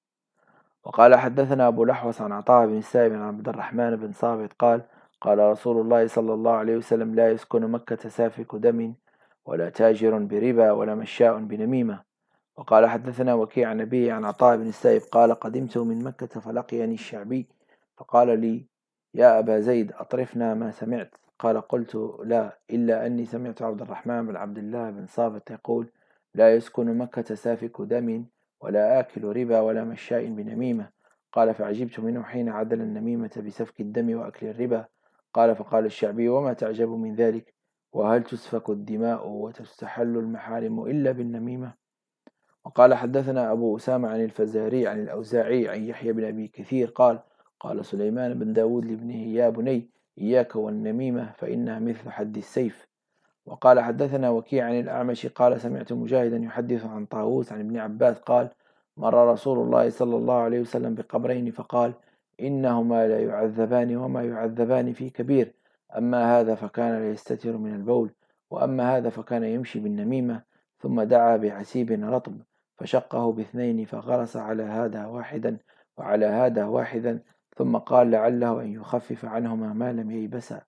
وقال حدثنا أبو لحوص عن عطاء بن السائب عن عبد الرحمن بن صابت قال: قال رسول الله صلى الله عليه وسلم: لا يسكن مكة سافك دم ولا تاجر بربا ولا مشاء بنميمة. وقال حدثنا وكيع عن أبيه عن عطاء بن السائب قال: قدمت من مكة فلقيني الشعبي فقال لي: يا أبا زيد أطرفنا ما سمعت. قال: قلت: لا، إلا أني سمعت عبد الرحمن بن عبد الله بن صابت يقول: لا يسكن مكة سافك دم ولا آكل ربا ولا مشاء بنميمة. قال: فعجبت منه حين عدل النميمة بسفك الدم وأكل الربا. قال: فقال الشعبي: وما تعجب من ذلك؟ وهل تسفك الدماء وتستحل المحارم إلا بالنميمة؟ وقال حدثنا أبو أسامة عن الفزاري عن الأوزاعي عن يحيى بن أبي كثير قال: قال سليمان بن داود لابنه: يا بني إياك والنميمة فإنها مثل حد السيف. وقال حدثنا وكيع عن الأعمش قال: سمعت مجاهدا يحدث عن طاووس عن ابن عباس قال: مر رسول الله صلى الله عليه وسلم بقبرين فقال: إنهما لا يعذبان وما يعذبان في كبير، أما هذا فكان لا يستتر من البول، وأما هذا فكان يمشي بالنميمة. ثم دعا بعسيب رطب فشقه باثنين فغرس على هذا واحدا وعلى هذا واحدا، ثم قال: لعله أن يخفف عنهما ما لم ييبسا.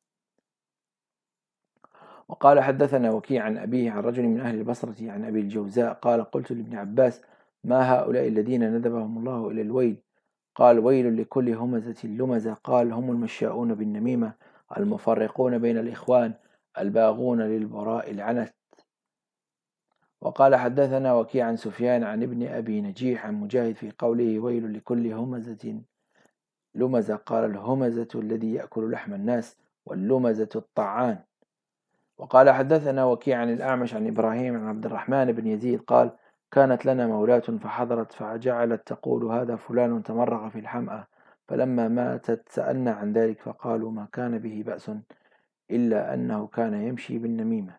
وقال حدثنا وكيع عن أبيه عن رجل من أهل البصرة عن أبي الجوزاء قال: قلت لابن عباس: ما هؤلاء الذين ندبهم الله إلى الويل؟ قال: ويل لكل همزة لمزة. قال: هم المشاؤون بالنميمة المفرقون بين الإخوان الباغون للبراء العنت. وقال حدثنا وكيع عن سفيان عن ابن أبي نجيح عن مجاهد في قوله: ويل لكل همزة لمزة. قال: الهمزة الذي يأكل لحم الناس، واللمزة الطعان. وقال حدثنا وكيع عن الأعمش عن إبراهيم عن عبد الرحمن بن يزيد قال: كانت لنا مولاة فحضرت فجعلت تقول: هذا فلان تمرغ في الحمأة، فلما ماتت سألنا عن ذلك فقالوا: ما كان به بأس إلا أنه كان يمشي بالنميمة.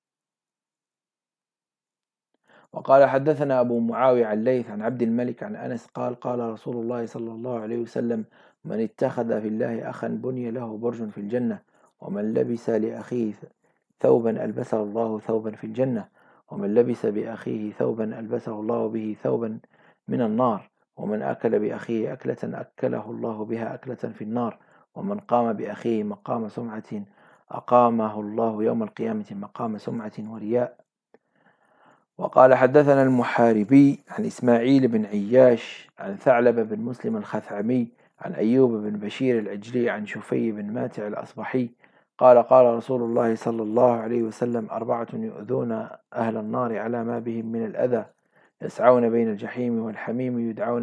وقال حدثنا أبو معاوية عن ليث عن عبد الملك عن أنس قال: قال رسول الله صلى الله عليه وسلم: من اتخذ في الله أخا بني له برج في الجنة، ومن لبس لأخيه ثوبا ألبسه الله ثوبا في الجنة، ومن لبس بأخيه ثوبا ألبسه الله به ثوبا من النار، ومن أكل بأخيه أكلة أكله الله بها أكلة في النار، ومن قام بأخيه مقام سمعة أقامه الله يوم القيامة مقام سمعة ورياء. وقال حدثنا المحاربي عن إسماعيل بن عياش عن ثعلب بن مسلم الخثعمي عن أيوب بن بشير العجلي عن شفي بن ماتع الأصبحي قال قال رسول الله صلى الله عليه وسلم 4 يؤذون أهل النار على ما بهم من الأذى، يسعون بين الجحيم والحميم،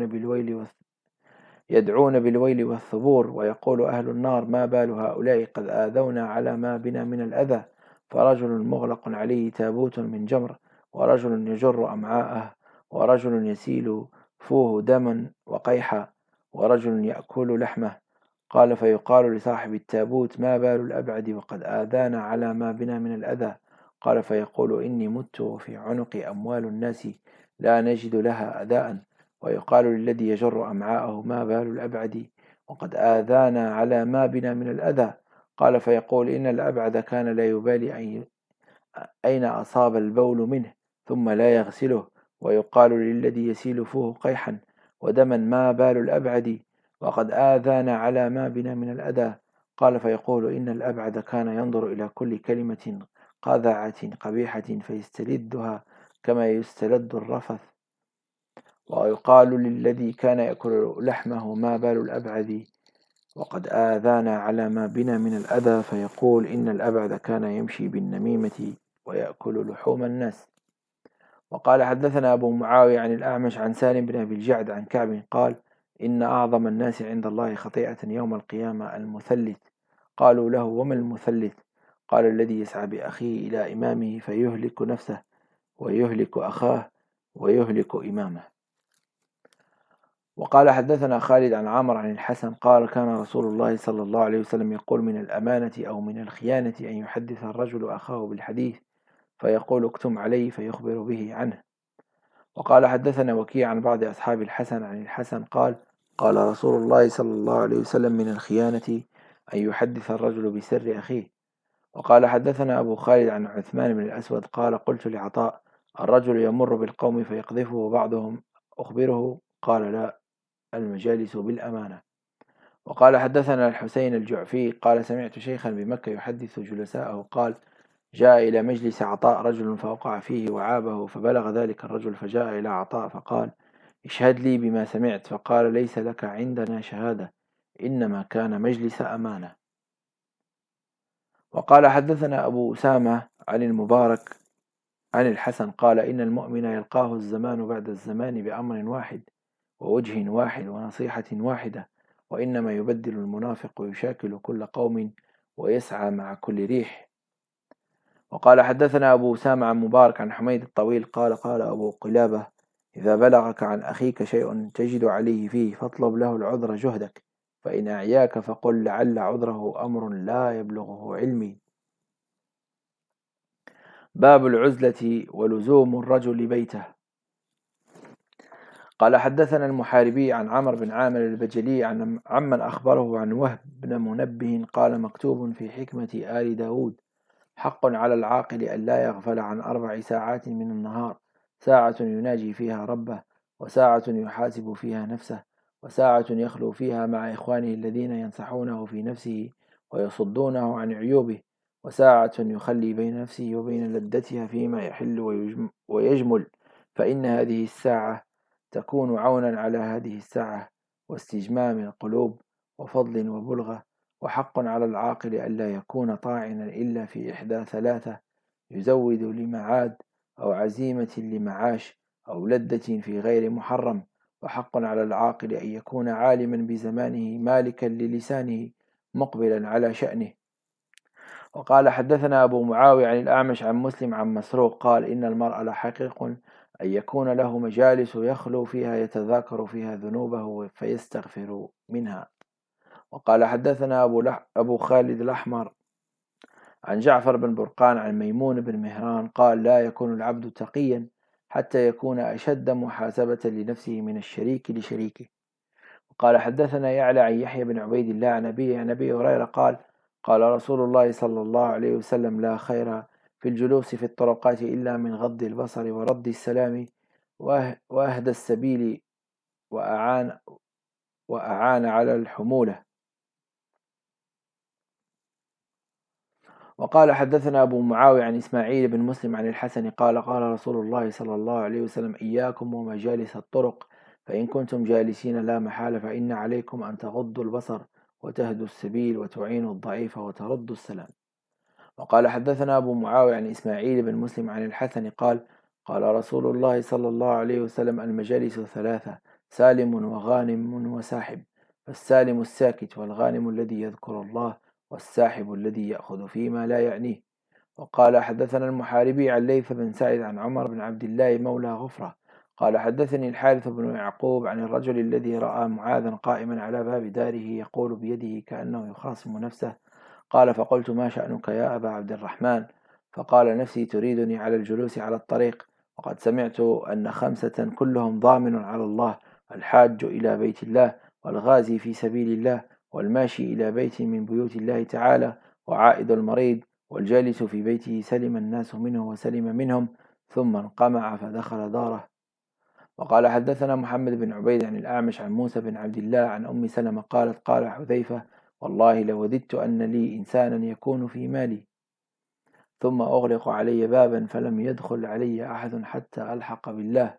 يدعون بالويل والثبور، ويقول أهل النار ما بال هؤلاء قد آذونا على ما بنا من الأذى، فرجل مغلق عليه تابوت من جمر، ورجل يجر أمعاءه، ورجل يسيل فوه دما وقيحا، ورجل يأكل لحمه. قال فيقال لصاحب التابوت ما بال الأبعد وقد آذانا على ما بنا من الأذى؟ قال فيقول إني مت وفي عنقي أموال الناس لا نجد لها أداء. ويقال للذي يجر أمعاءه ما بال الأبعد وقد آذانا على ما بنا من الأذى؟ قال فيقول إن الأبعد كان لا يبالي أين أصاب البول منه ثم لا يغسله. ويقال للذي يسيل فوه قيحا ودما ما بال الأبعد وقد آذانا على ما بنا من الأذى؟ قال فيقول إن الأبعد كان ينظر إلى كل كلمة قذعة قبيحة فيستلذها كما يستلذ الرفث. ويقال للذي كان يأكل لحمه ما بال الأبعد وقد آذانا على ما بنا من الأذى؟ فيقول إن الأبعد كان يمشي بالنميمة ويأكل لحوم الناس. وقال حدثنا أبو معاوية عن الأعمش عن سالم بن أبي الجعد عن كعب قال إن أعظم الناس عند الله خطيئة يوم القيامة المثلث. قالوا له وما المثلث؟ قال الذي يسعى بأخيه إلى إمامه فيهلك نفسه ويهلك أخاه ويهلك إمامه. وقال حدثنا خالد عن عمرو عن الحسن قال كان رسول الله صلى الله عليه وسلم يقول من الأمانة أو من الخيانة أن يحدث الرجل أخاه بالحديث فيقول اكتم عليه فيخبر به عنه. وقال حدثنا وكيع عن بعض أصحاب الحسن عن الحسن قال قال رسول الله صلى الله عليه وسلم من الخيانة أن يحدث الرجل بسر أخيه. وقال حدثنا أبو خالد عن عثمان بن الأسود قال قلت لعطاء الرجل يمر بالقوم فيقذفه بعضهم أخبره؟ قال لا، المجالس بالأمانة. وقال حدثنا الحسين الجعفي قال سمعت شيخا بمكة يحدث جلساءه قال جاء إلى مجلس عطاء رجل فوقع فيه وعابه، فبلغ ذلك الرجل فجاء إلى عطاء فقال اشهد لي بما سمعت، فقال ليس لك عندنا شهادة، إنما كان مجلس أمانة. وقال حدثنا أبو أسامة عن المبارك عن الحسن قال إن المؤمن يلقاه الزمان بعد الزمان بأمر واحد ووجه واحد ونصيحة واحدة، وإنما يبدل المنافق ويشاكل كل قوم ويسعى مع كل ريح. وقال حدثنا أبو أسامة عن مبارك عن حميد الطويل قال قال أبو قلابة إذا بلغك عن أخيك شيء تجد عليه فيه فاطلب له العذر جهدك، فإن أعياك فقل لعل عذره أمر لا يبلغه علمي. باب العزلة ولزوم الرجل بيته. قال حدثنا المحاربي عن عمرو بن عامر البجلي عمن أخبره عن وهب بن منبه قال مكتوب في حكمة آل داود حق على العاقل أن لا يغفل عن 4 ساعات من النهار، ساعة يناجي فيها ربه، وساعة يحاسب فيها نفسه، وساعة يخلو فيها مع إخوانه الذين ينصحونه في نفسه ويصدونه عن عيوبه، وساعة يخلي بين نفسه وبين لذتها فيما يحل ويجمل، فإن هذه الساعة تكون عونا على هذه الساعة واستجمام القلوب وفضل وبلغة. وحق على العاقل ألا يكون طاعنا إلا في إحدى 3: يزود لمعاد أو عزيمة لمعاش أو لذة في غير محرم. وحق على العاقل أن يكون عالما بزمانه مالكا للسانه مقبلا على شأنه. وقال حدثنا أبو معاوية عن الأعمش عن مسلم عن مسروق قال إن المرء لحقيق أن يكون له مجالس يخلو فيها يتذاكر فيها ذنوبه فيستغفر منها. وقال حدثنا أبو خالد الأحمر عن جعفر بن برقان عن ميمون بن مهران قال لا يكون العبد تقيا حتى يكون أشد محاسبة لنفسه من الشريك لشريكه. وقال حدثنا يعلى عن يحيى بن عبيد الله عن أبي هريرة قال قال رسول الله صلى الله عليه وسلم لا خير في الجلوس في الطرقات إلا من غض البصر ورد السلام وأهدى السبيل وأعان على الحمولة. وقال حدثنا أبو معاوية عن إسماعيل بن مسلم عن الحسن قال قال رسول الله صلى الله عليه وسلم إياكم ومجالس الطرق، فإن كنتم جالسين لا محالة فإن عليكم أن تغضوا البصر وتهدوا السبيل وتعينوا الضعيف وتردوا السلام. وقال حدثنا أبو معاوية عن إسماعيل بن مسلم عن الحسن قال قال رسول الله صلى الله عليه وسلم المجالس ثلاثة سالم وغانم وساحب، فالسالم الساكت، والغانم الذي يذكر الله، والساحب الذي يأخذ فيما لا يعنيه. وقال حدثنا المحاربي عن ليث بن سعد عن عمر بن عبد الله مولى غفرة قال حدثني الحارث بن يعقوب عن الرجل الذي رأى معاذا قائما على باب داره يقول بيده كأنه يخاصم نفسه. قال فقلت ما شأنك يا أبا عبد الرحمن؟ فقال نفسي تريدني على الجلوس على الطريق، وقد سمعت أن خمسة كلهم ضامن على الله: الحاج إلى بيت الله، والغازي في سبيل الله، والماشي إلى بيت من بيوت الله تعالى، وعائد المريض، والجالس في بيته سلم الناس منه وسلم منهم، ثم انقمع فدخل داره. وقال حدثنا محمد بن عبيد عن الأعمش عن موسى بن عبد الله عن أم سلمة قالت قال حذيفة والله لوددت أن لي إنسانا يكون في مالي ثم أغلق علي بابا فلم يدخل علي أحد حتى ألحق بالله.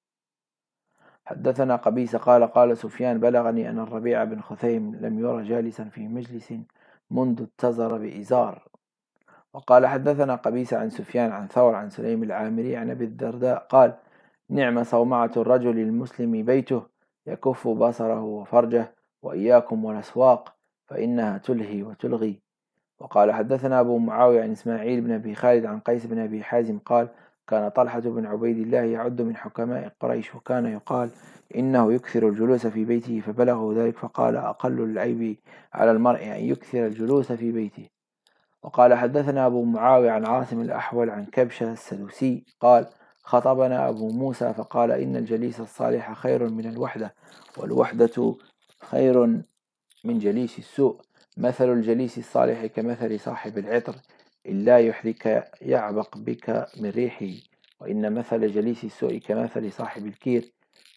حدثنا قبيس قال قال سفيان بلغني أن الربيع بن خثيم لم ير جالسا في مجلس منذ اتزر بإزار. وقال حدثنا قبيس عن سفيان عن ثور عن سليم العامري عن أبي الدرداء قال نعم صومعة الرجل المسلم بيته يكف بصره وفرجه، وإياكم والأسواق فإنها تلهي وتلغي. وقال حدثنا أبو معاوية عن إسماعيل بن أبي خالد عن قيس بن أبي حازم قال كان طلحة بن عبيد الله يعد من حكماء قريش، وكان يقال إنه يكثر الجلوس في بيته، فبلغه ذلك فقال أقل العيب على المرء أن يكثر الجلوس في بيته. وقال حدثنا أبو معاوية عن عاصم الأحول عن كبشة السدوسي قال خطبنا أبو موسى فقال إن الجليس الصالح خير من الوحدة، والوحدة خير من جليس السوء. مثل الجليس الصالح كمثل صاحب العطر إن لا يحرك يعبق بك من ريحه، وإن مثل جليس السوء كمثل صاحب الكير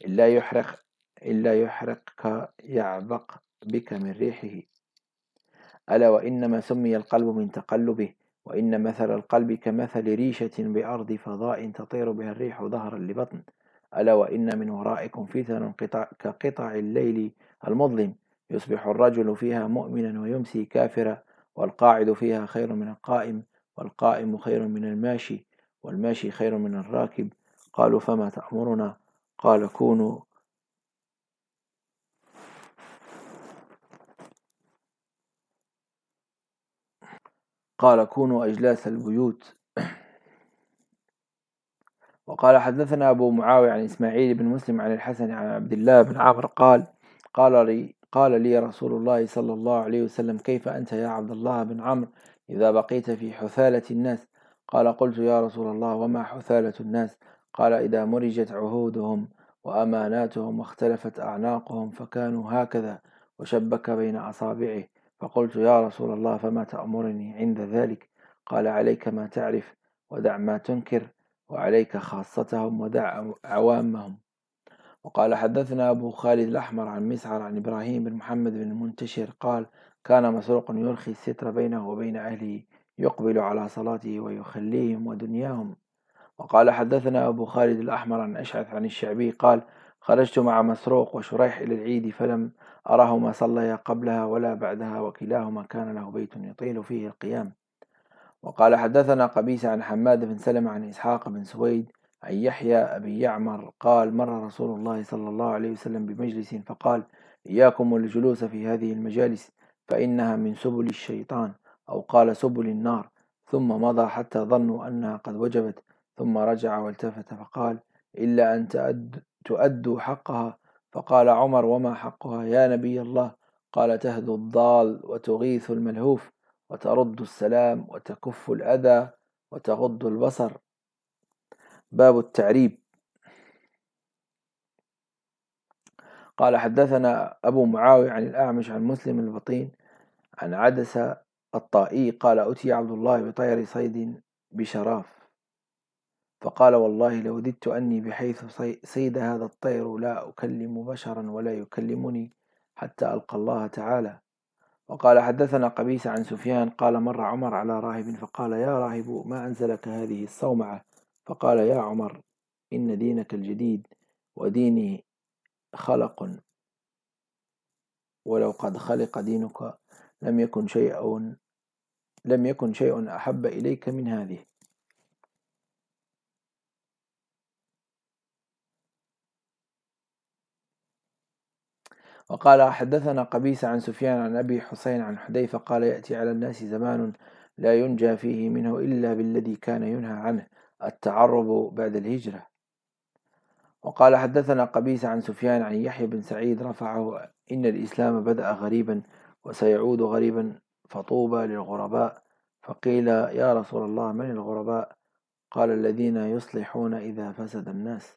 إلا يحرقك يعبق بك من ريحه. ألا وإنما سمي القلب من تقلبه، وإن مثل القلب كمثل ريشة بأرض فضاء تطير بها الريح ظهرا لبطن. ألا وإن من ورائكم فتن كقطع الليل المظلم يصبح الرجل فيها مؤمنا ويمسي كافرا، والقاعد فيها خير من القائم، والقائم خير من الماشي، والماشي خير من الراكب. قالوا فما تأمرنا؟ قال كونوا أجلاس البيوت. وقال حدثنا أبو معاوية عن إسماعيل بن مسلم عن الحسن عن عبد الله بن عمرو قال لي رسول الله صلى الله عليه وسلم كيف أنت يا عبد الله بن عمرو إذا بقيت في حثالة الناس؟ قال قلت يا رسول الله وما حثالة الناس؟ قال إذا مرجت عهودهم وأماناتهم واختلفت أعناقهم فكانوا هكذا، وشبك بين أصابعه. فقلت يا رسول الله فما تأمرني عند ذلك؟ قال عليك ما تعرف ودع ما تنكر، وعليك خاصتهم ودع عوامهم. وقال حدثنا أبو خالد الأحمر عن مسعر عن إبراهيم بن محمد بن المنتشر قال كان مسروق يرخي الستر بينه وبين أهله يقبل على صلاته ويخليهم ودنياهم. وقال حدثنا أبو خالد الأحمر عن أشعث عن الشعبي قال خرجت مع مسروق وشريح إلى العيد فلم أرهما صليا قبلها ولا بعدها، وكلاهما كان له بيت يطيل فيه القيام. وقال حدثنا قبيس عن حماد بن سلمة عن إسحاق بن سويد عن يحيى أبي يعمر قال مر رسول الله صلى الله عليه وسلم بمجلس فقال إياكم والجلوس في هذه المجالس فإنها من سبل الشيطان، أو قال سبل النار. ثم مضى حتى ظنوا أنها قد وجبت، ثم رجع والتفت فقال إلا أن تؤدوا حقها. فقال عمر وما حقها يا نبي الله؟ قال تهدو الضال وتغيث الملهوف وترد السلام وتكف الأذى وتغض البصر. باب التعريب. قال حدثنا أبو معاوية عن الأعمش عن مسلم البطين عن عدس الطائي قال أتي عبد الله بطير صيد بشراف فقال والله لوددت أني بحيث صيد هذا الطير لا أكلم بشرا ولا يكلمني حتى ألقى الله تعالى. وقال حدثنا قبيس عن سفيان قال مر عمر على راهب فقال يا راهب ما أنزلك هذه الصومعة؟ فقال يا عمر إن دينك الجديد وديني خلق، ولو قد خلق دينك لم يكن شيء لم يكن شيء أحب إليك من هذه. وقال حدثنا قبيس عن سفيان عن أبي حسين عن حذيفة قال يأتي على الناس زمان لا ينجى فيه منه إلا بالذي كان ينهى عنه، التعرب بعد الهجرة. وقال حدثنا قبيس عن سفيان عن يحيى بن سعيد رفعه: إن الإسلام بدأ غريبا وسيعود غريبا فطوبى للغرباء. فقيل: يا رسول الله من الغرباء؟ قال: الذين يصلحون إذا فسد الناس.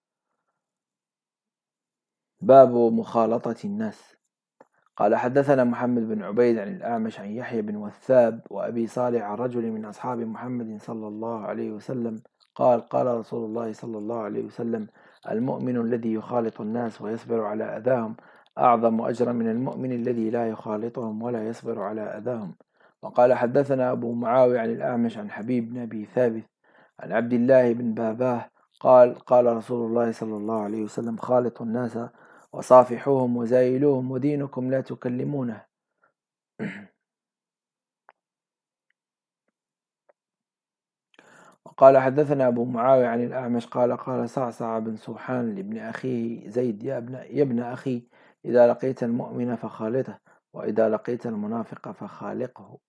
باب مخالطة الناس. قال حدثنا محمد بن عبيد عن الأعمش عن يحيى بن وثاب وأبي صالح عن رجل من أصحاب محمد صلى الله عليه وسلم قال: قال رسول الله صلى الله عليه وسلم: المؤمن الذي يخالط الناس ويصبر على أذاهم أعظم أجرا من المؤمن الذي لا يخالطهم ولا يصبر على أذاهم. وقال حدثنا أبو معاوية عن الأعمش عن حبيب بن أبي ثابت عن عبد الله بن باباه قال: قال رسول الله صلى الله عليه وسلم: خالطوا الناس وصافحوهم وزايلوهم ودينكم لا تكلمونه. وقال حدثنا أبو معاوية عن الأعمش قال: قال صعصع بن سوحان لابن أخيه زيد: يا ابن أخي، إذا لقيت المؤمن فخالطه، وإذا لقيت المنافق فخالقه.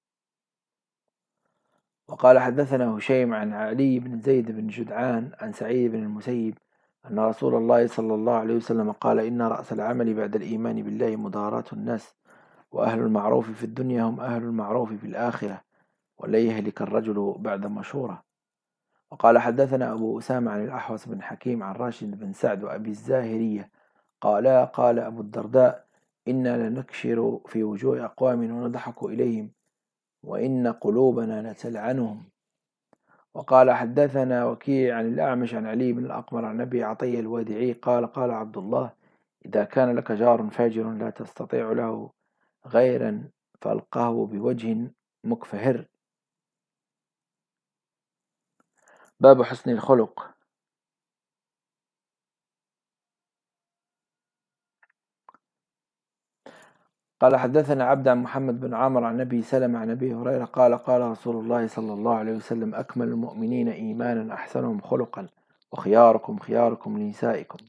وقال حدثنا هشيم عن علي بن زيد بن جدعان عن سعيد بن المسيب أن رسول الله صلى الله عليه وسلم قال: إن رأس العمل بعد الإيمان بالله مداراة الناس، وأهل المعروف في الدنيا هم أهل المعروف في الآخرة، ولن يهلك الرجل بعد مشورة. وقال حدثنا أبو أسامة عن الأحوص بن حكيم عن راشد بن سعد وأبي الزاهرية قال: قال أبو الدرداء: إنا لنكشر في وجوه أقوام ونضحك إليهم، وإن قلوبنا لتلعنهم. وقال حدثنا وكيع عن الأعمش عن علي بن الأقمر عن أبي عطية الوديعي قال: قال عبد الله: إذا كان لك جار فاجر لا تستطيع له غيرا فألقاه بوجه مكفهر. باب حسن الخلق. قال حدثنا عبد عن محمد بن عامر عن أبي سلمة عن أبي هريرة قال: قال رسول الله صلى الله عليه وسلم: أكمل المؤمنين إيمانا أحسنهم خلقا، وخياركم خياركم لنسائكم.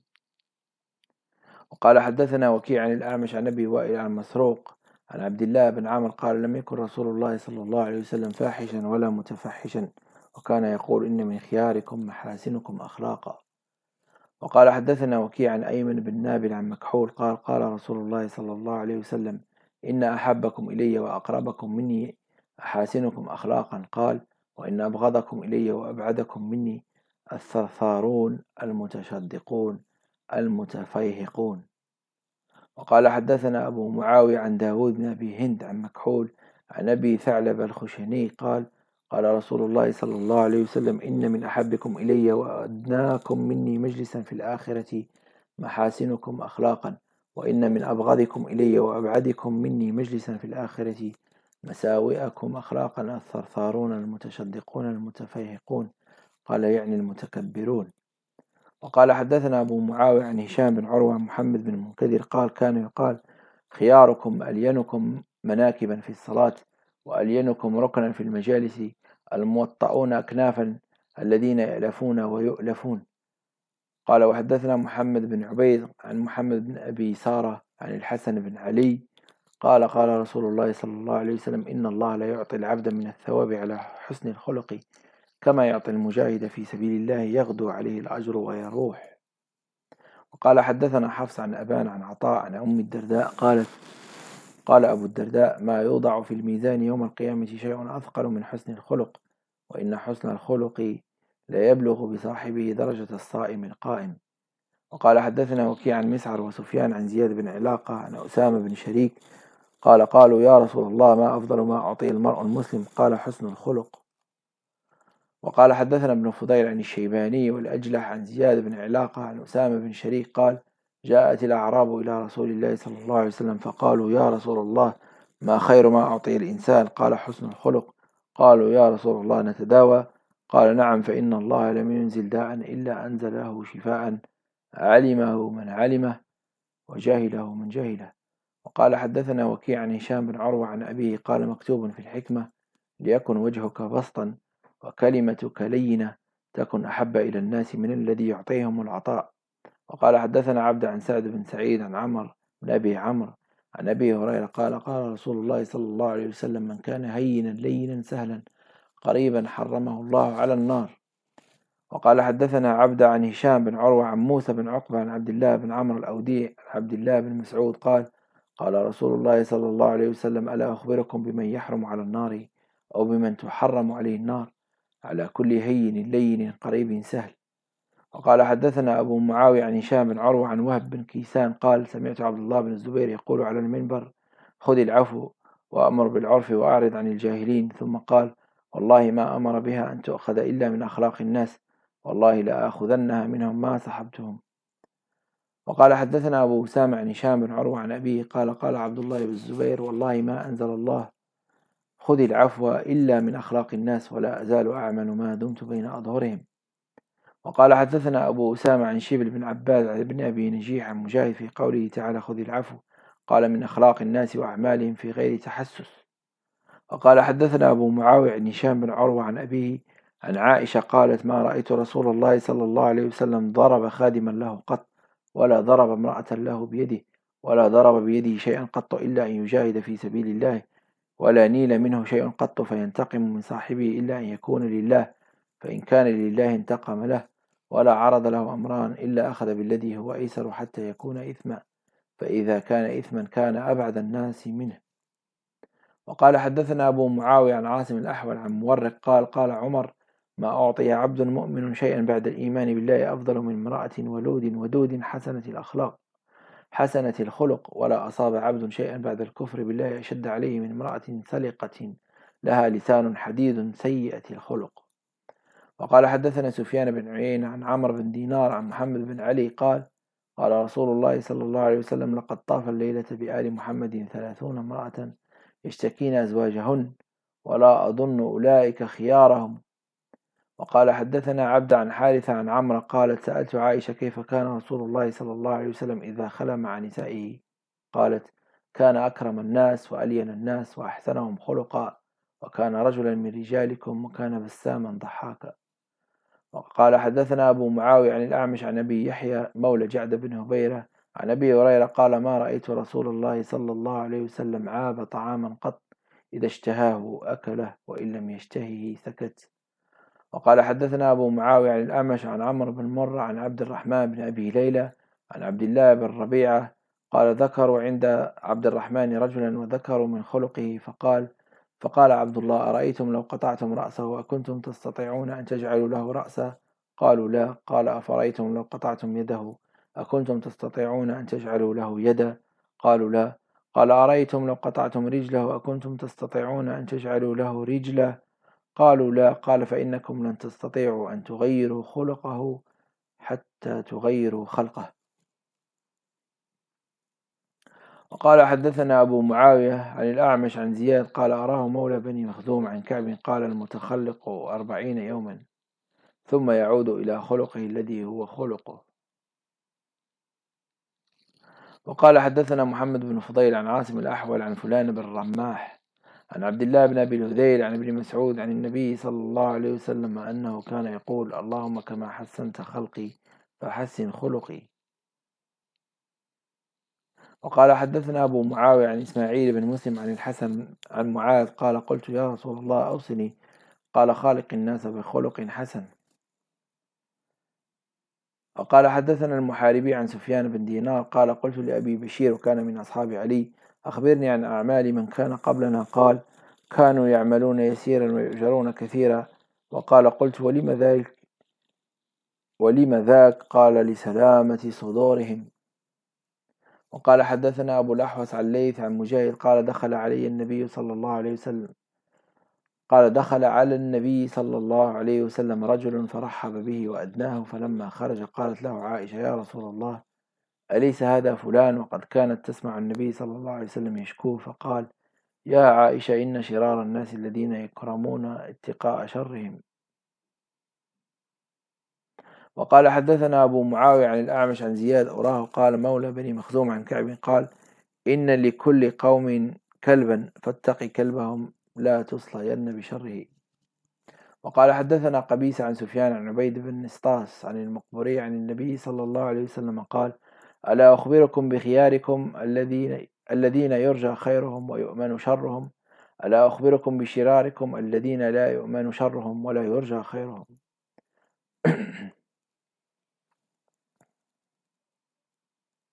وقال حدثنا وكيع عن الأعمش عن أبي وائل عن مسروق عن عبد الله بن عامر قال: لم يكن رسول الله صلى الله عليه وسلم فاحشا ولا متفحشا، وكان يقول: إن من خياركم محاسنكم أخلاقا. وقال حدثنا وكيع عن أيمن بن نابل عن مكحول قال: قال رسول الله صلى الله عليه وسلم: إن أحبكم إلي وأقربكم مني أحاسنكم أخلاقا. قال: وإن أبغضكم إلي وأبعدكم مني الثرثارون المتشدقون المتفيهقون. وقال حدثنا أبو معاوية عن داود بن أبي هند عن مكحول عن أبي ثعلب الخشني قال: قال رسول الله صلى الله عليه وسلم: إن من أحبكم إلي وأدناكم مني مجلسا في الآخرة محاسنكم أخلاقا، وإن من أبغضكم إلي وأبعدكم مني مجلسا في الآخرة مساوئكم أخلاقا الثرثارون المتشدقون المتفيهقون. قال: يعني المتكبرون. وقال حدثنا أبو معاوية عن هشام بن عروة عن محمد بن المنكدر قال: كان يقال: خياركم ألينكم مناكبا في الصلاة، وألينكم ركنا في المجالس، الموطؤون أكنافا، الذين يألفون ويؤلفون. قال وحدثنا محمد بن عبيد عن محمد بن أبي سارة عن الحسن بن علي قال: قال رسول الله صلى الله عليه وسلم: إن الله لا يعطي العبد من الثواب على حسن الخلق كما يعطي المجاهد في سبيل الله يغدو عليه الأجر ويروح. وقال حدثنا حفص عن أبان عن عطاء عن أم الدرداء قالت: قال أبو الدرداء: ما يوضع في الميزان يوم القيامة شيء أثقل من حسن الخلق، وإن حسن الخلق لا يبلغ بصاحبه درجة الصائم القائم. وقال حدثنا وكيع عن مسعر وسفيان عن زياد بن علاقة عن أسامة بن شريك قال: قالوا: يا رسول الله، ما أفضل ما أعطي المرء المسلم؟ قال: حسن الخلق. وقال حدثنا ابن فضيل عن الشيباني والأجلح عن زياد بن علاقة عن أسامة بن شريك قال: جاءت الأعراب إلى رسول الله صلى الله عليه وسلم فقالوا: يا رسول الله، ما خير ما أعطي الإنسان؟ قال: حسن الخلق. قالوا: يا رسول الله، نتداوى؟ قال: نعم، فإن الله لم ينزل داء إلا أنزل له شفاء، علمه من علمه وجهله من جهله. وقال حدثنا وكيع عن هشام بن عروة عن أبيه قال: مكتوب في الحكمة: ليكن وجهك بسطا وكلمتك لينة تكن أحب إلى الناس من الذي يعطيهم العطاء. وقال حدثنا عبد عن سعد بن سعيد عن عمرو بن أبي عمرو عن أبي هريرة قال قال رسول الله صلى الله عليه وسلم من كان هينا لينا سهلا قريبا حرمه الله على النار. وقال حدثنا عبد عن هشام بن عروة عن موسى بن عقبة عن عبد الله بن عمرو الأودي عن عبد الله بن مسعود قال قال رسول الله صلى الله عليه وسلم ألا أخبركم بمن يحرم على النار أو بمن تحرم عليه النار على كل هين لين قريب سهل. وقال حدثنا أبو معاوية عن هشام بن عروة عن وهب بن كيسان قال سمعت عبد الله بن الزبير يقول على المنبر خذ العفو وأمر بالعرف وأعرض عن الجاهلين، ثم قال والله ما أمر بها أن تؤخذ إلا من أخلاق الناس والله لآخذنها منهم ما سحبتهم. وقال حدثنا أبو أسامة عن هشام بن عروة عن أبيه قال قال عبد الله بن الزبير والله ما أنزل الله خذ العفو إلا من أخلاق الناس ولا أزال أعمل ما دمت بين أظهرهم. وقال حدثنا أبو أسامة عن شبل بن عباد عن ابن أبي نجيح عن مجاهد في قوله تعالى خذ العفو قال من أخلاق الناس وأعمالهم في غير تحسس. وقال حدثنا أبو معاوية عن هشام بن عروة عن أبيه عن عائشة قالت ما رأيت رسول الله صلى الله عليه وسلم ضرب خادما له قط ولا ضرب امرأة له بيده ولا ضرب بيده شيئا قط إلا أن يجاهد في سبيل الله ولا نيل منه شيء قط فينتقم من صاحبه إلا أن يكون لله فإن كان لله انتقم له ولا عرض له أمران إلا أخذ بالذي هو أيسر حتى يكون إثما فإذا كان إثما كان أبعد الناس منه. وقال حدثنا أبو معاوية عن عاصم الأحول عن مورق قال قال عمر ما أعطي عبد مؤمن شيئا بعد الإيمان بالله أفضل من امرأة ولود ودود حسنة الأخلاق حسنة الخلق ولا أصاب عبد شيئا بعد الكفر بالله أشد عليه من امرأة سلقة لها لسان حديد سيئة الخلق. وقال حدثنا سفيان بن عيينة عن عمرو بن دينار عن محمد بن علي قال قال رسول الله صلى الله عليه وسلم لقد طاف الليلة بآل محمد 30 امرأة يشتكين أزواجهن ولا أظن أولئك خيارهم. وقال حدثنا عبد عن حارثة عن عمرو قالت سألت عائشة كيف كان رسول الله صلى الله عليه وسلم إذا خلا مع نسائه قالت كان أكرم الناس وألين الناس وأحسنهم خلقا وكان رجلا من رجالكم وكان بساما ضحاكا. وقال حدثنا أبو معاوية عن الأعمش عن أبي يحيى مولى جعد بن هبيرة عن أبي هريرة قال ما رأيت رسول الله صلى الله عليه وسلم عاب طعاما قط إذا اشتهاه أكله وإن لم يشتهه سكت. وقال حدثنا أبو معاوية عن الأعمش عن عمرو بن مرة عن عبد الرحمن بن أبي ليلى عن عبد الله بن ربيعة قال ذكروا عند عبد الرحمن رجلا وذكروا من خلقه فقال عبد الله أرأيتم لو قطعتم رأسه أكنتم تستطيعون أن تجعلوا له رأسا قالوا لا قال أفرأيتم لو قطعتم يده أكنتم تستطيعون أن تجعلوا له يدا قالوا لا قال أرأيتم لو قطعتم رجله أكنتم تستطيعون أن تجعلوا له رجلا قالوا لا قال فإنكم لن تستطيعوا أن تغيروا خلقه حتى تغيروا خلقه. وقال حدثنا أبو معاوية عن الأعمش عن زياد قال أراه مولى بني مخزوم عن كعب قال المتخلق 40 يوما ثم يعود إلى خلقه الذي هو خلقه. وقال حدثنا محمد بن فضيل عن عاصم الأحول عن فلان بن رماح عن عبد الله بن أبي الهذيل عن ابن مسعود عن النبي صلى الله عليه وسلم أنه كان يقول اللهم كما حسنت خلقي فحسن خلقي. وقال حدثنا أبو معاوية عن إسماعيل بن مسلم عن الحسن عن معاذ قال قلت يا رسول الله أوصني قال خالق الناس بخلق حسن. وقال حدثنا المحاربي عن سفيان بن دينار قال قلت لأبي بشير وكان من أصحاب علي أخبرني عن أعمال من كان قبلنا قال كانوا يعملون يسيرا ويؤجرون كثيرا. وقال قلت ولم ذاك قال لسلامة صدورهم. وقال حدثنا أبو الأحوص عن الليث عن مجاهد قال دخل على النبي صلى الله عليه وسلم رجل فرحب به وأدناه فلما خرج قالت له عائشة يا رسول الله أليس هذا فلان وقد كانت تسمع النبي صلى الله عليه وسلم يشكوه فقال يا عائشة إن شرار الناس الذين يكرمون اتقاء شرهم. وقال حدثنا أبو معاوية عن الأعمش عن زياد أراه قال مولى بني مخزوم عن كعب قال إن لكل قوم كلبا فاتق لا تصلين بشره. وقال حدثنا قبيس عن سفيان عن عبيد بن نسطاس عن المقبوري عن النبي صلى الله عليه وسلم قال: ألا أخبركم بخياركم الذين يرجى خيرهم ويؤمن شرهم؟ ألا أخبركم بشراركم الذين لا يؤمن شرهم ولا يرجى خيرهم؟